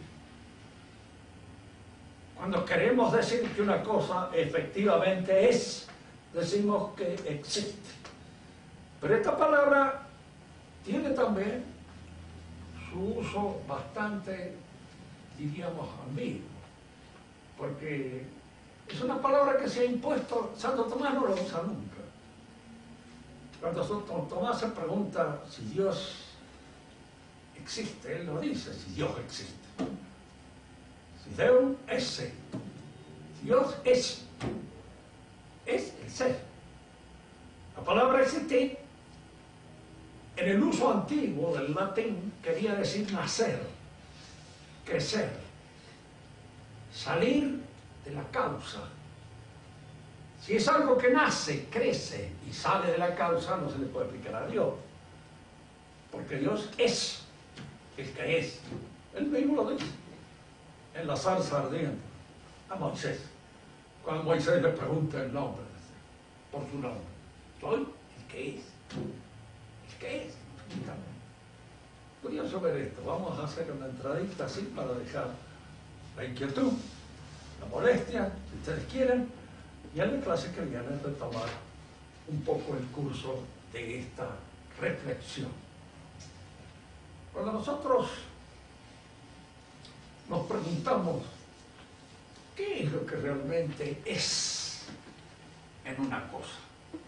Cuando queremos decir que una cosa efectivamente es, decimos que existe. Pero esta palabra tiene también su uso bastante, diríamos, ambiguo, porque es una palabra que se ha impuesto. Santo Tomás no la usa nunca. Cuando Santo Tomás se pregunta si Dios existe, él lo dice, si Dios existe. Si Deum esse, Dios es el ser. La palabra existir, en el uso antiguo del latín, quería decir nacer, crecer, salir de la causa. Si es algo que nace, crece y sale de la causa, no se le puede aplicar a Dios, porque Dios es el que es. Él mismo lo dice en la zarza ardiente a Moisés, cuando Moisés le pregunta el nombre, por su nombre: soy el que es. El que es. Curioso ver esto. Vamos a hacer una entradita así para dejar la inquietud, la molestia, si ustedes quieren, y en la clase que viene retomar un poco el curso de esta reflexión. Cuando nosotros nos preguntamos qué es lo que realmente es en una cosa,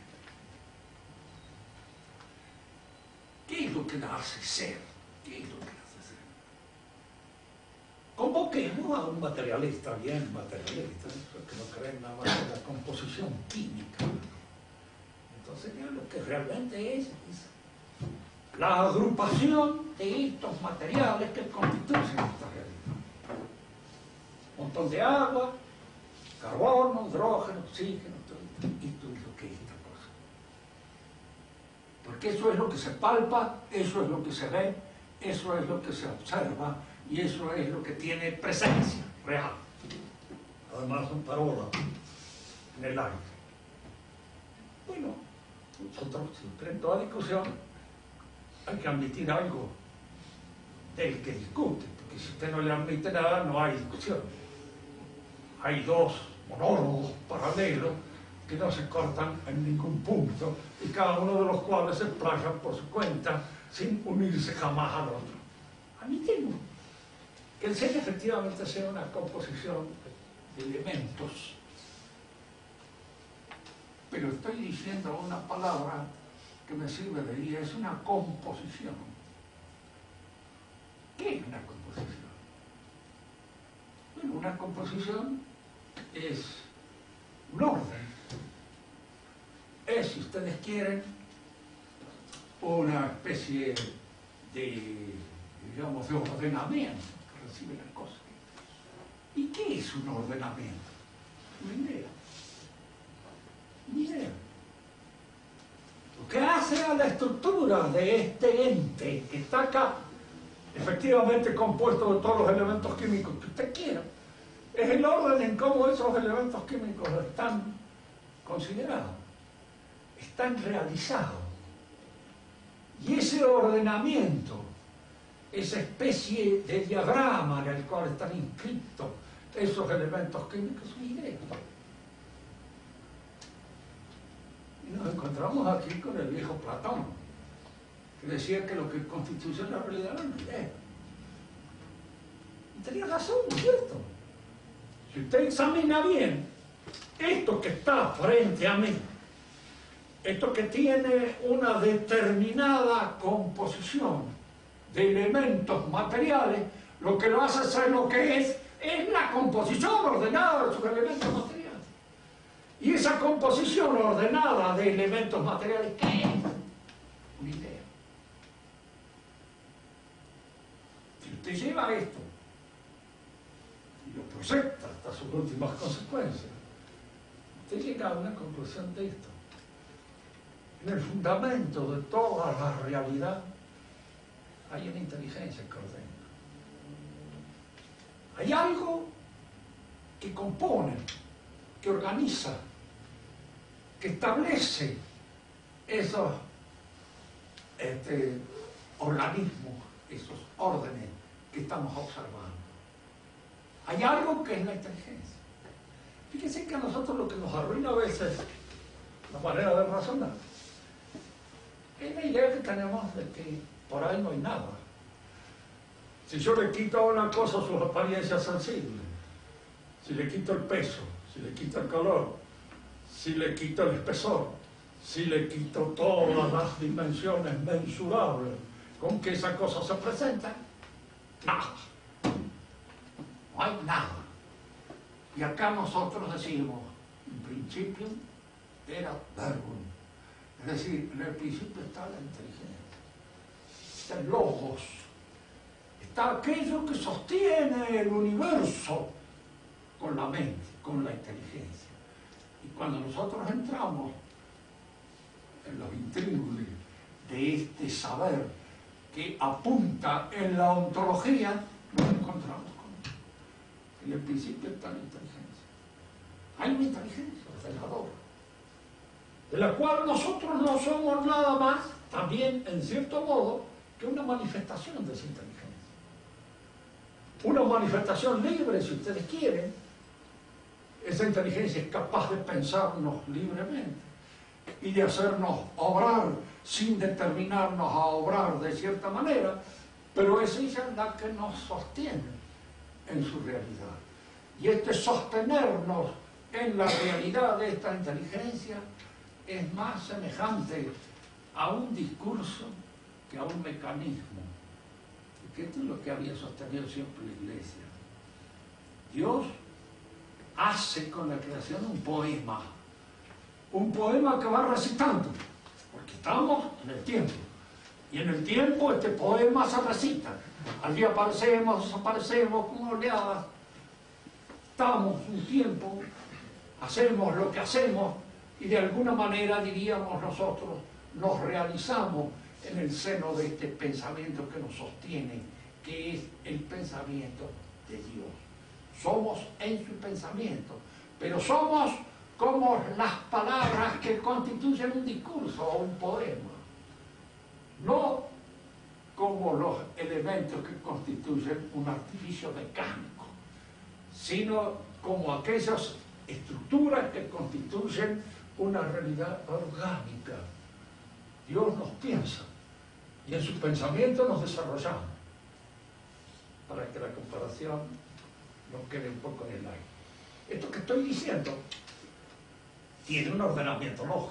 qué es lo que la hace ser, qué es lo que la hace ser, convoquemos a un materialista, bien materialista, que no creen nada más en la composición química. Entonces, lo que realmente es la agrupación de estos materiales que constituyen esta realidad. Un montón de agua, carbono, hidrógeno, oxígeno, todo esto es lo que es esta cosa. Porque eso es lo que se palpa, eso es lo que se ve, eso es lo que se observa y eso es lo que tiene presencia real. Además son parolas en el aire. Bueno, nosotros siempre en toda discusión hay que admitir algo del que discute, porque si usted no le admite nada, no hay discusión. Hay dos monólogos paralelos que no se cortan en ningún punto y cada uno de los cuales se explaya por su cuenta sin unirse jamás al otro. Admitimos que el ser efectivamente sea una composición de elementos, pero estoy diciendo una palabra que me sirve de guía: es una composición. ¿Qué es una composición? Bueno, una composición es un orden. Es, si ustedes quieren, una especie de, digamos, de ordenamiento que recibe las cosas. ¿Y qué es un ordenamiento? Una idea. Una idea. Lo que hace a la estructura de este ente que está acá, efectivamente compuesto de todos los elementos químicos que usted quiera, es el orden en cómo esos elementos químicos están considerados, están realizados. Y ese ordenamiento, esa especie de diagrama en el cual están inscritos esos elementos químicos, es una idea. Y nos encontramos aquí con el viejo Platón, que decía que lo que constituye la realidad es una idea. Y tenía razón, ¿no es cierto? Si usted examina bien esto que está frente a mí, esto que tiene una determinada composición de elementos materiales, lo que lo hace ser lo que es la composición ordenada de sus elementos materiales. Y esa composición ordenada de elementos materiales, ¿qué es? Una idea. Si usted lleva esto y lo proyecta hasta sus últimas consecuencias, usted llega a una conclusión de esto. En el fundamento de toda la realidad hay una inteligencia que ordena. Hay algo que compone, que organiza que establece esos organismos, esos órdenes que estamos observando. Hay algo que es la inteligencia. Fíjense que a nosotros lo que nos arruina a veces la manera de razonar es la idea que tenemos de que por ahí no hay nada. Si yo le quito a una cosa sus apariencias sensibles, si le quito el peso, si le quito el color, si le quito el espesor, si le quito todas las dimensiones mensurables con que esa cosa se presenta, nada. No hay nada. Y acá nosotros decimos, en principio era verbo. Es decir, en el principio está la inteligencia, está el logos, está aquello que sostiene el universo con la mente, con la inteligencia. Y cuando nosotros entramos en los intríngulis de este saber que apunta en la ontología, nos encontramos con en el principio está la inteligencia. Hay una inteligencia reveladora, de la cual nosotros no somos nada más, también en cierto modo, que una manifestación de esa inteligencia. Una manifestación libre, si ustedes quieren. Esa inteligencia es capaz de pensarnos libremente y de hacernos obrar sin determinarnos a obrar de cierta manera, pero es ella la que nos sostiene en su realidad. Y este sostenernos en la realidad de esta inteligencia es más semejante a un discurso que a un mecanismo. Porque esto es lo que había sostenido siempre la Iglesia. Dios hace con la creación un poema que va recitando, porque estamos en el tiempo, y en el tiempo este poema se recita. Allí aparecemos, desaparecemos como oleadas, estamos un tiempo, hacemos lo que hacemos, y de alguna manera, diríamos nosotros, nos realizamos en el seno de este pensamiento que nos sostiene, que es el pensamiento de Dios. Somos en su pensamiento, pero somos como las palabras que constituyen un discurso o un poema, no como los elementos que constituyen un artificio mecánico, sino como aquellas estructuras que constituyen una realidad orgánica. Dios nos piensa y en su pensamiento nos desarrollamos, para que la comparación nos quede un poco en el aire. Esto que estoy diciendo tiene un ordenamiento lógico.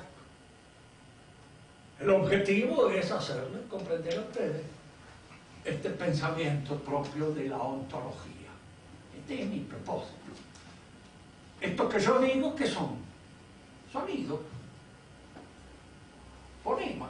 El objetivo es hacerles comprender a ustedes este pensamiento propio de la ontología. Este es mi propósito. Esto que yo digo, ¿qué son? Sonidos, fonemas.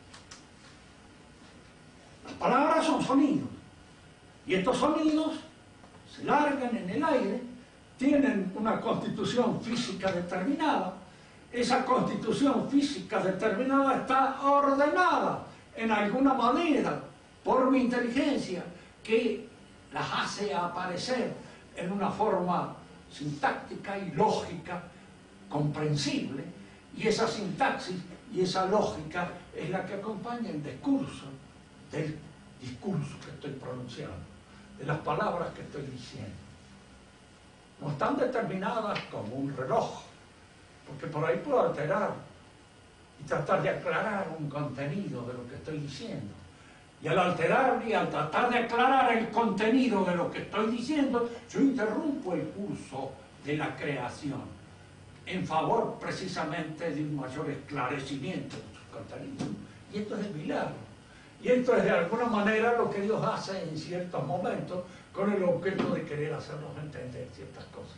Las palabras son sonidos. Y estos sonidos se largan en el aire, tienen una constitución física determinada. Esa constitución física determinada está ordenada en alguna manera por mi inteligencia, que las hace aparecer en una forma sintáctica y lógica comprensible, y esa sintaxis y esa lógica es la que acompaña el discurso del discurso que estoy pronunciando, de las palabras que estoy diciendo. No están determinadas como un reloj, porque por ahí puedo alterar y tratar de aclarar un contenido de lo que estoy diciendo. Y al alterar y al tratar de aclarar el contenido de lo que estoy diciendo, yo interrumpo el curso de la creación en favor precisamente de un mayor esclarecimiento de sus contenidos. Y esto es el milagro. Y esto es de alguna manera lo que Dios hace en ciertos momentos con el objeto de querer hacernos entender ciertas cosas.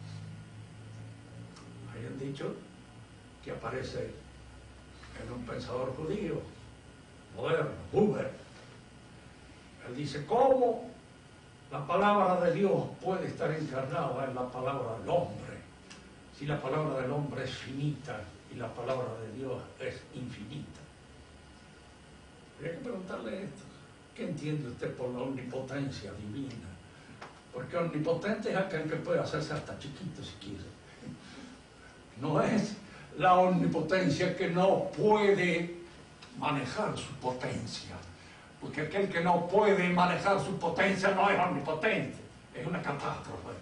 Hay un dicho que aparece en un pensador judío moderno, Buber. Él dice, ¿cómo la palabra de Dios puede estar encarnada en la palabra del hombre? Si la palabra del hombre es finita y la palabra de Dios es infinita. Habría que preguntarle esto. ¿Qué entiende usted por la omnipotencia divina? Porque omnipotente es aquel que puede hacerse hasta chiquito si quiere. No es la omnipotencia que no puede manejar su potencia. Porque aquel que no puede manejar su potencia no es omnipotente, es una catástrofe.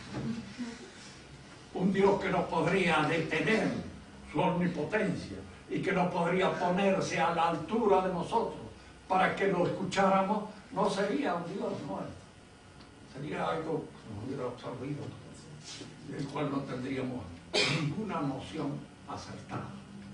Un Dios que no podría detener su omnipotencia y que no podría ponerse a la altura de nosotros para que lo escucháramos, no sería un Dios nuestro. Sería algo que nos hubiera absorbido, del cual no tendríamos ninguna noción acertada.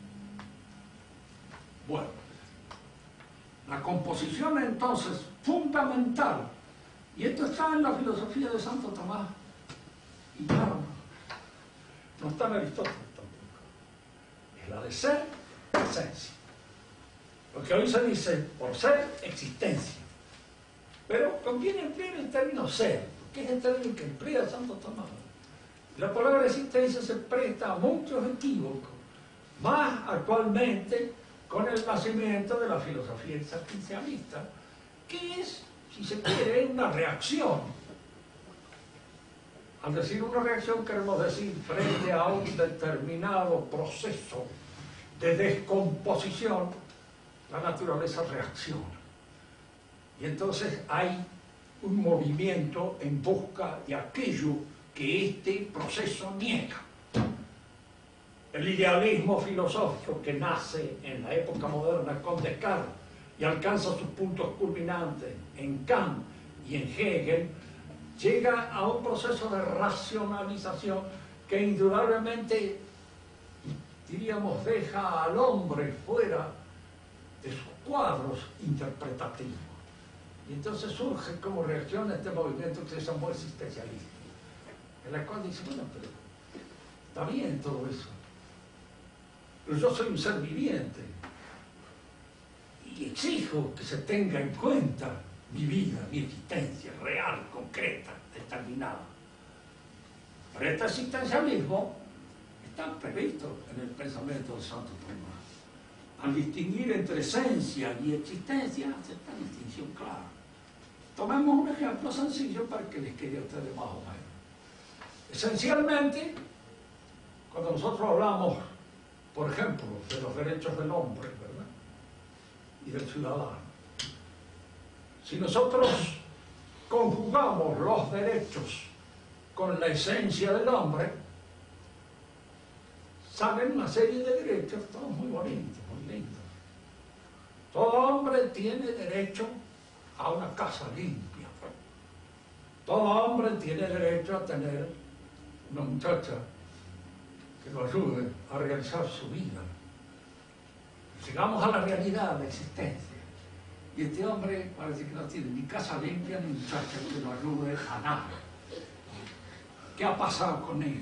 Bueno, la composición entonces fundamental, y esto está en la filosofía de Santo Tomás y claro, no está en Aristóteles tampoco, es la de ser, esencia. Lo que hoy se dice por ser, existencia. Pero conviene emplear el término ser, porque es el término que emplea Santo Tomás. La palabra existencia se presta a muchos equívocos, más actualmente con el nacimiento de la filosofía existencialista, que es, si se quiere, una reacción. Al decir una reacción queremos decir frente a un determinado proceso de descomposición, la naturaleza reacciona. Y entonces hay un movimiento en busca de aquello que este proceso niega. El idealismo filosófico que nace en la época moderna con Descartes y alcanza sus puntos culminantes en Kant y en Hegel, llega a un proceso de racionalización que indudablemente, diríamos, deja al hombre fuera de sus cuadros interpretativos. Y entonces surge como reacción a este movimiento que se llamó existencialismo, en la cual dice, bueno, pero está bien todo eso, pero yo soy un ser viviente y exijo que se tenga en cuenta mi vida, mi existencia real, concreta, determinada. Pero este existencialismo está previsto en el pensamiento de Santo Tomás. Al distinguir entre esencia y existencia, hace esta distinción clara. Tomemos un ejemplo sencillo para que les quede a ustedes más o menos. Esencialmente, cuando nosotros hablamos, por ejemplo, de los derechos del hombre, ¿verdad?, y del ciudadano, si nosotros conjugamos los derechos con la esencia del hombre, salen una serie de derechos, todos muy bonitos, muy lindos. Todo hombre tiene derecho a una casa limpia. Todo hombre tiene derecho a tener una muchacha que lo ayude a realizar su vida. Llegamos a la realidad de existencia. Y este hombre parece que no tiene ni casa limpia ni muchacha que lo ayude a nada. ¿Qué ha pasado con él?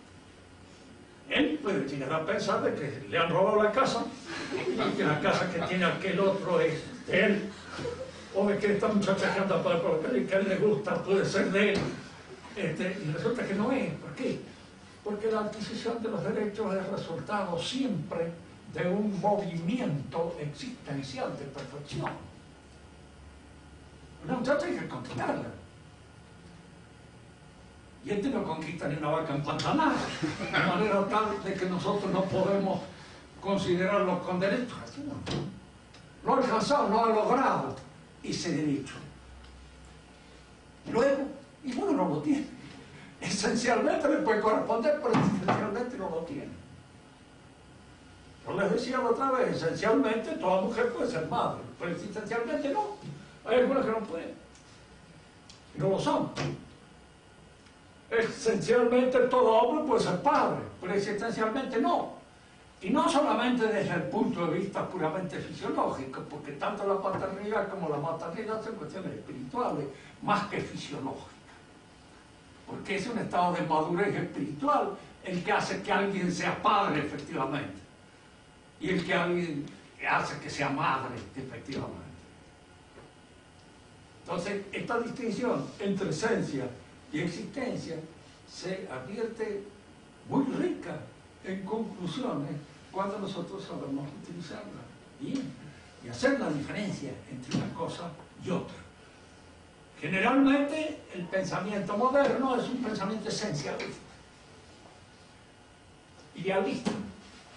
Él puede llegar a pensar de que le han robado la casa y que la casa que tiene aquel otro es de él, o de que esta muchacha que anda por la calle que a él le gusta puede ser de él, y resulta que no es. ¿Por qué? Porque la adquisición de los derechos es resultado siempre de un movimiento existencial de perfección. Una muchacha hay que conquistarla. Y este no conquista ni una vaca empantanada, de manera tal de que nosotros no podemos considerarlo con derechos. Lo ha alcanzado, lo ha logrado ese derecho. Luego, y luego no lo tiene. Esencialmente le puede corresponder, pero esencialmente no lo tiene. Yo les decía la otra vez, esencialmente toda mujer puede ser madre, pero existencialmente no. Hay algunas que no pueden. Y no lo son. Esencialmente todo hombre puede ser padre, pero existencialmente no. Y no solamente desde el punto de vista puramente fisiológico, porque tanto la paternidad como la maternidad son cuestiones espirituales, más que fisiológicas. Porque es un estado de madurez espiritual el que hace que alguien sea padre, efectivamente. Y el que alguien hace que sea madre, efectivamente. Entonces, esta distinción entre esencia y existencia se advierte muy rica en conclusiones cuando nosotros sabemos utilizarla y hacer la diferencia entre una cosa y otra. Generalmente el pensamiento moderno es un pensamiento esencialista, idealista,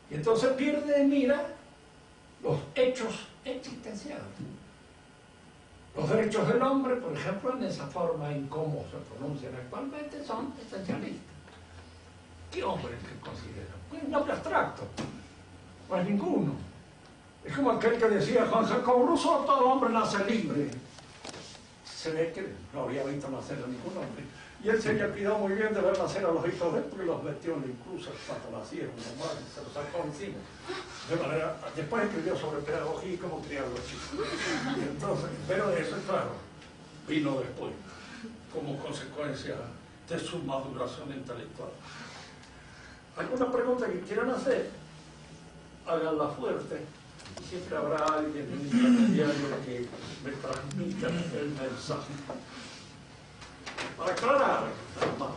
Y entonces pierde de mira los hechos existenciales. Los derechos del hombre, por ejemplo, en esa forma en cómo se pronuncian actualmente, son esencialistas. ¿Qué hombre es que considera? Pues un hombre abstracto. No es ninguno. Es como aquel que decía Juan Jacobo Rousseau, todo hombre nace libre. Se ve que no había visto nacer a ningún hombre. Y él se había cuidado muy bien de ver nacer a los hijos de él, porque los metió en la inclusa cuando nacieron, normal, se los sacó encima. De manera, después escribió sobre pedagogía y cómo criar a los chicos. Y entonces, pero eso, claro, vino después, como consecuencia de su maduración intelectual. ¿Alguna pregunta que quieran hacer? Háganla fuerte. Y siempre habrá alguien en el intermediario que me transmita el mensaje. Para aclarar, hermano.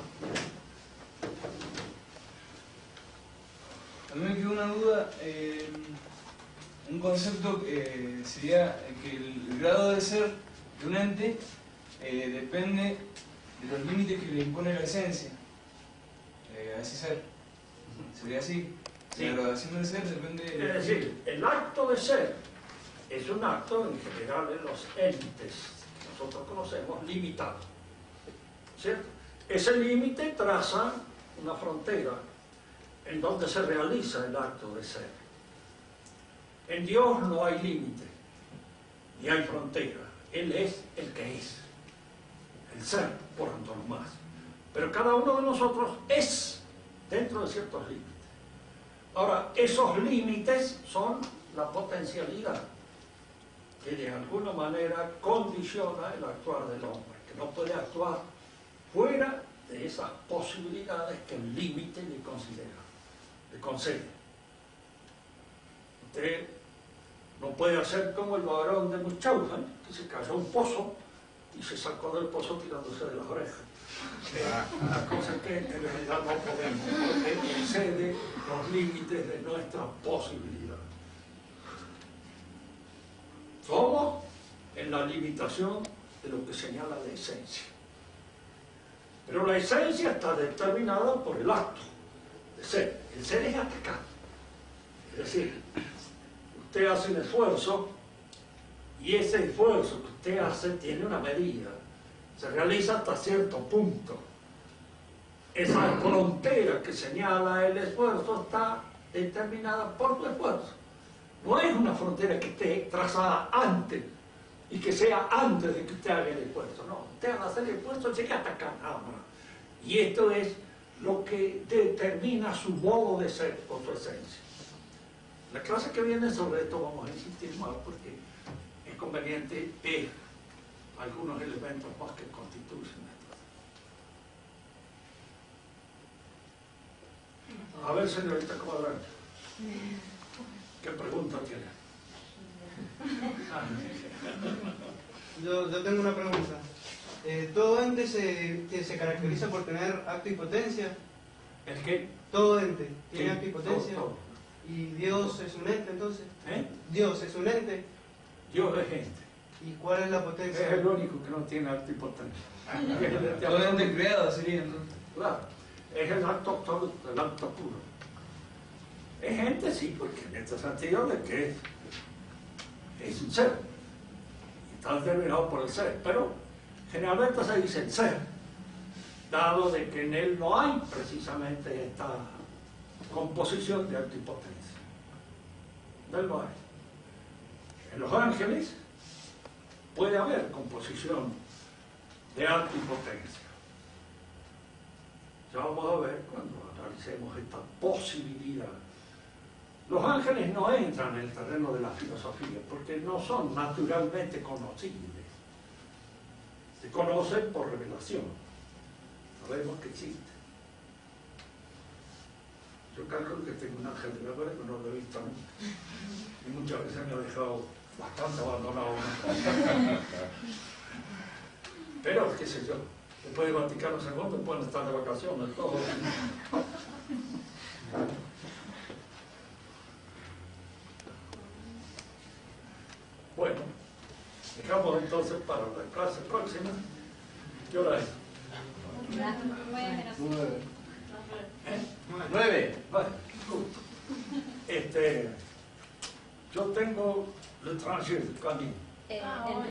A mí me quedó una duda, un concepto sería que el grado de ser de un ente depende de los límites que le impone la esencia a ese ser. ¿Sería así? Sí. La graduación del ser depende de... Es decir, el acto de ser es un acto en general de los entes que nosotros conocemos limitados. ¿Cierto? Ese límite traza una frontera en donde se realiza el acto de ser. En Dios no hay límite, ni hay frontera. Él es el que es, el ser por antonomasia. Pero cada uno de nosotros es dentro de ciertos límites. Ahora, esos límites son la potencialidad que de alguna manera condiciona el actuar del hombre, que no puede actuar fuera de esas posibilidades que el límite le concede. Usted no puede hacer como el varón de Munchausen, que se cayó a un pozo y se sacó del pozo tirándose de las orejas. La cosa es que en realidad no podemos, porque excede los límites de nuestra posibilidad. Somos en la limitación de lo que señala la esencia. Pero la esencia está determinada por el acto de ser. El ser es atacar. Es decir, usted hace un esfuerzo y ese esfuerzo que usted hace tiene una medida. Se realiza hasta cierto punto. Esa frontera que señala el esfuerzo está determinada por tu esfuerzo. No es una frontera que esté trazada antes y que sea antes de que usted haga el esfuerzo. No, usted al hacer el esfuerzo llega hasta acá nada más. Y esto es lo que determina su modo de ser o su esencia. La clase que viene sobre esto vamos a insistir más porque es conveniente ver algunos elementos más que constituyen esto. A ver, señorita Comandante, ¿qué pregunta tiene? Yo tengo una pregunta. ¿Todo ente se caracteriza por tener acto y potencia? ¿El qué? ¿Todo ente tiene Sí, acto y potencia? todo. ¿Y Dios es un ente entonces? ¿Eh? ¿Dios es un ente? Dios es gente. ¿Y cuál es la Es potencia? el único que no tiene acto y potencia. Todo ente creado sería, ¿no? Claro, es el acto absoluto, el acto puro. Es gente, sí, porque en este sentido de que es un ser. Y está determinado por el ser, pero generalmente se dice el ser, dado de que en él no hay precisamente esta composición de acto y potencia. En él no hay. En los ángeles puede haber composición de acto y potencia. Ya vamos a ver cuando analicemos esta posibilidad. Los ángeles no entran en el terreno de la filosofía porque no son naturalmente conocibles. Se conocen por revelación. Sabemos que existe. Yo calculo que tengo un ángel de la guarda que no lo he visto nunca. Y muchas veces me ha dejado bastante abandonado. Pero, qué sé yo, después de Vaticano II pueden estar de vacaciones, todo. Bueno, dejamos entonces para la clase próxima. ¿Qué hora es? 9. ¿Eh? 9. Vale, justo. yo tengo le traje también.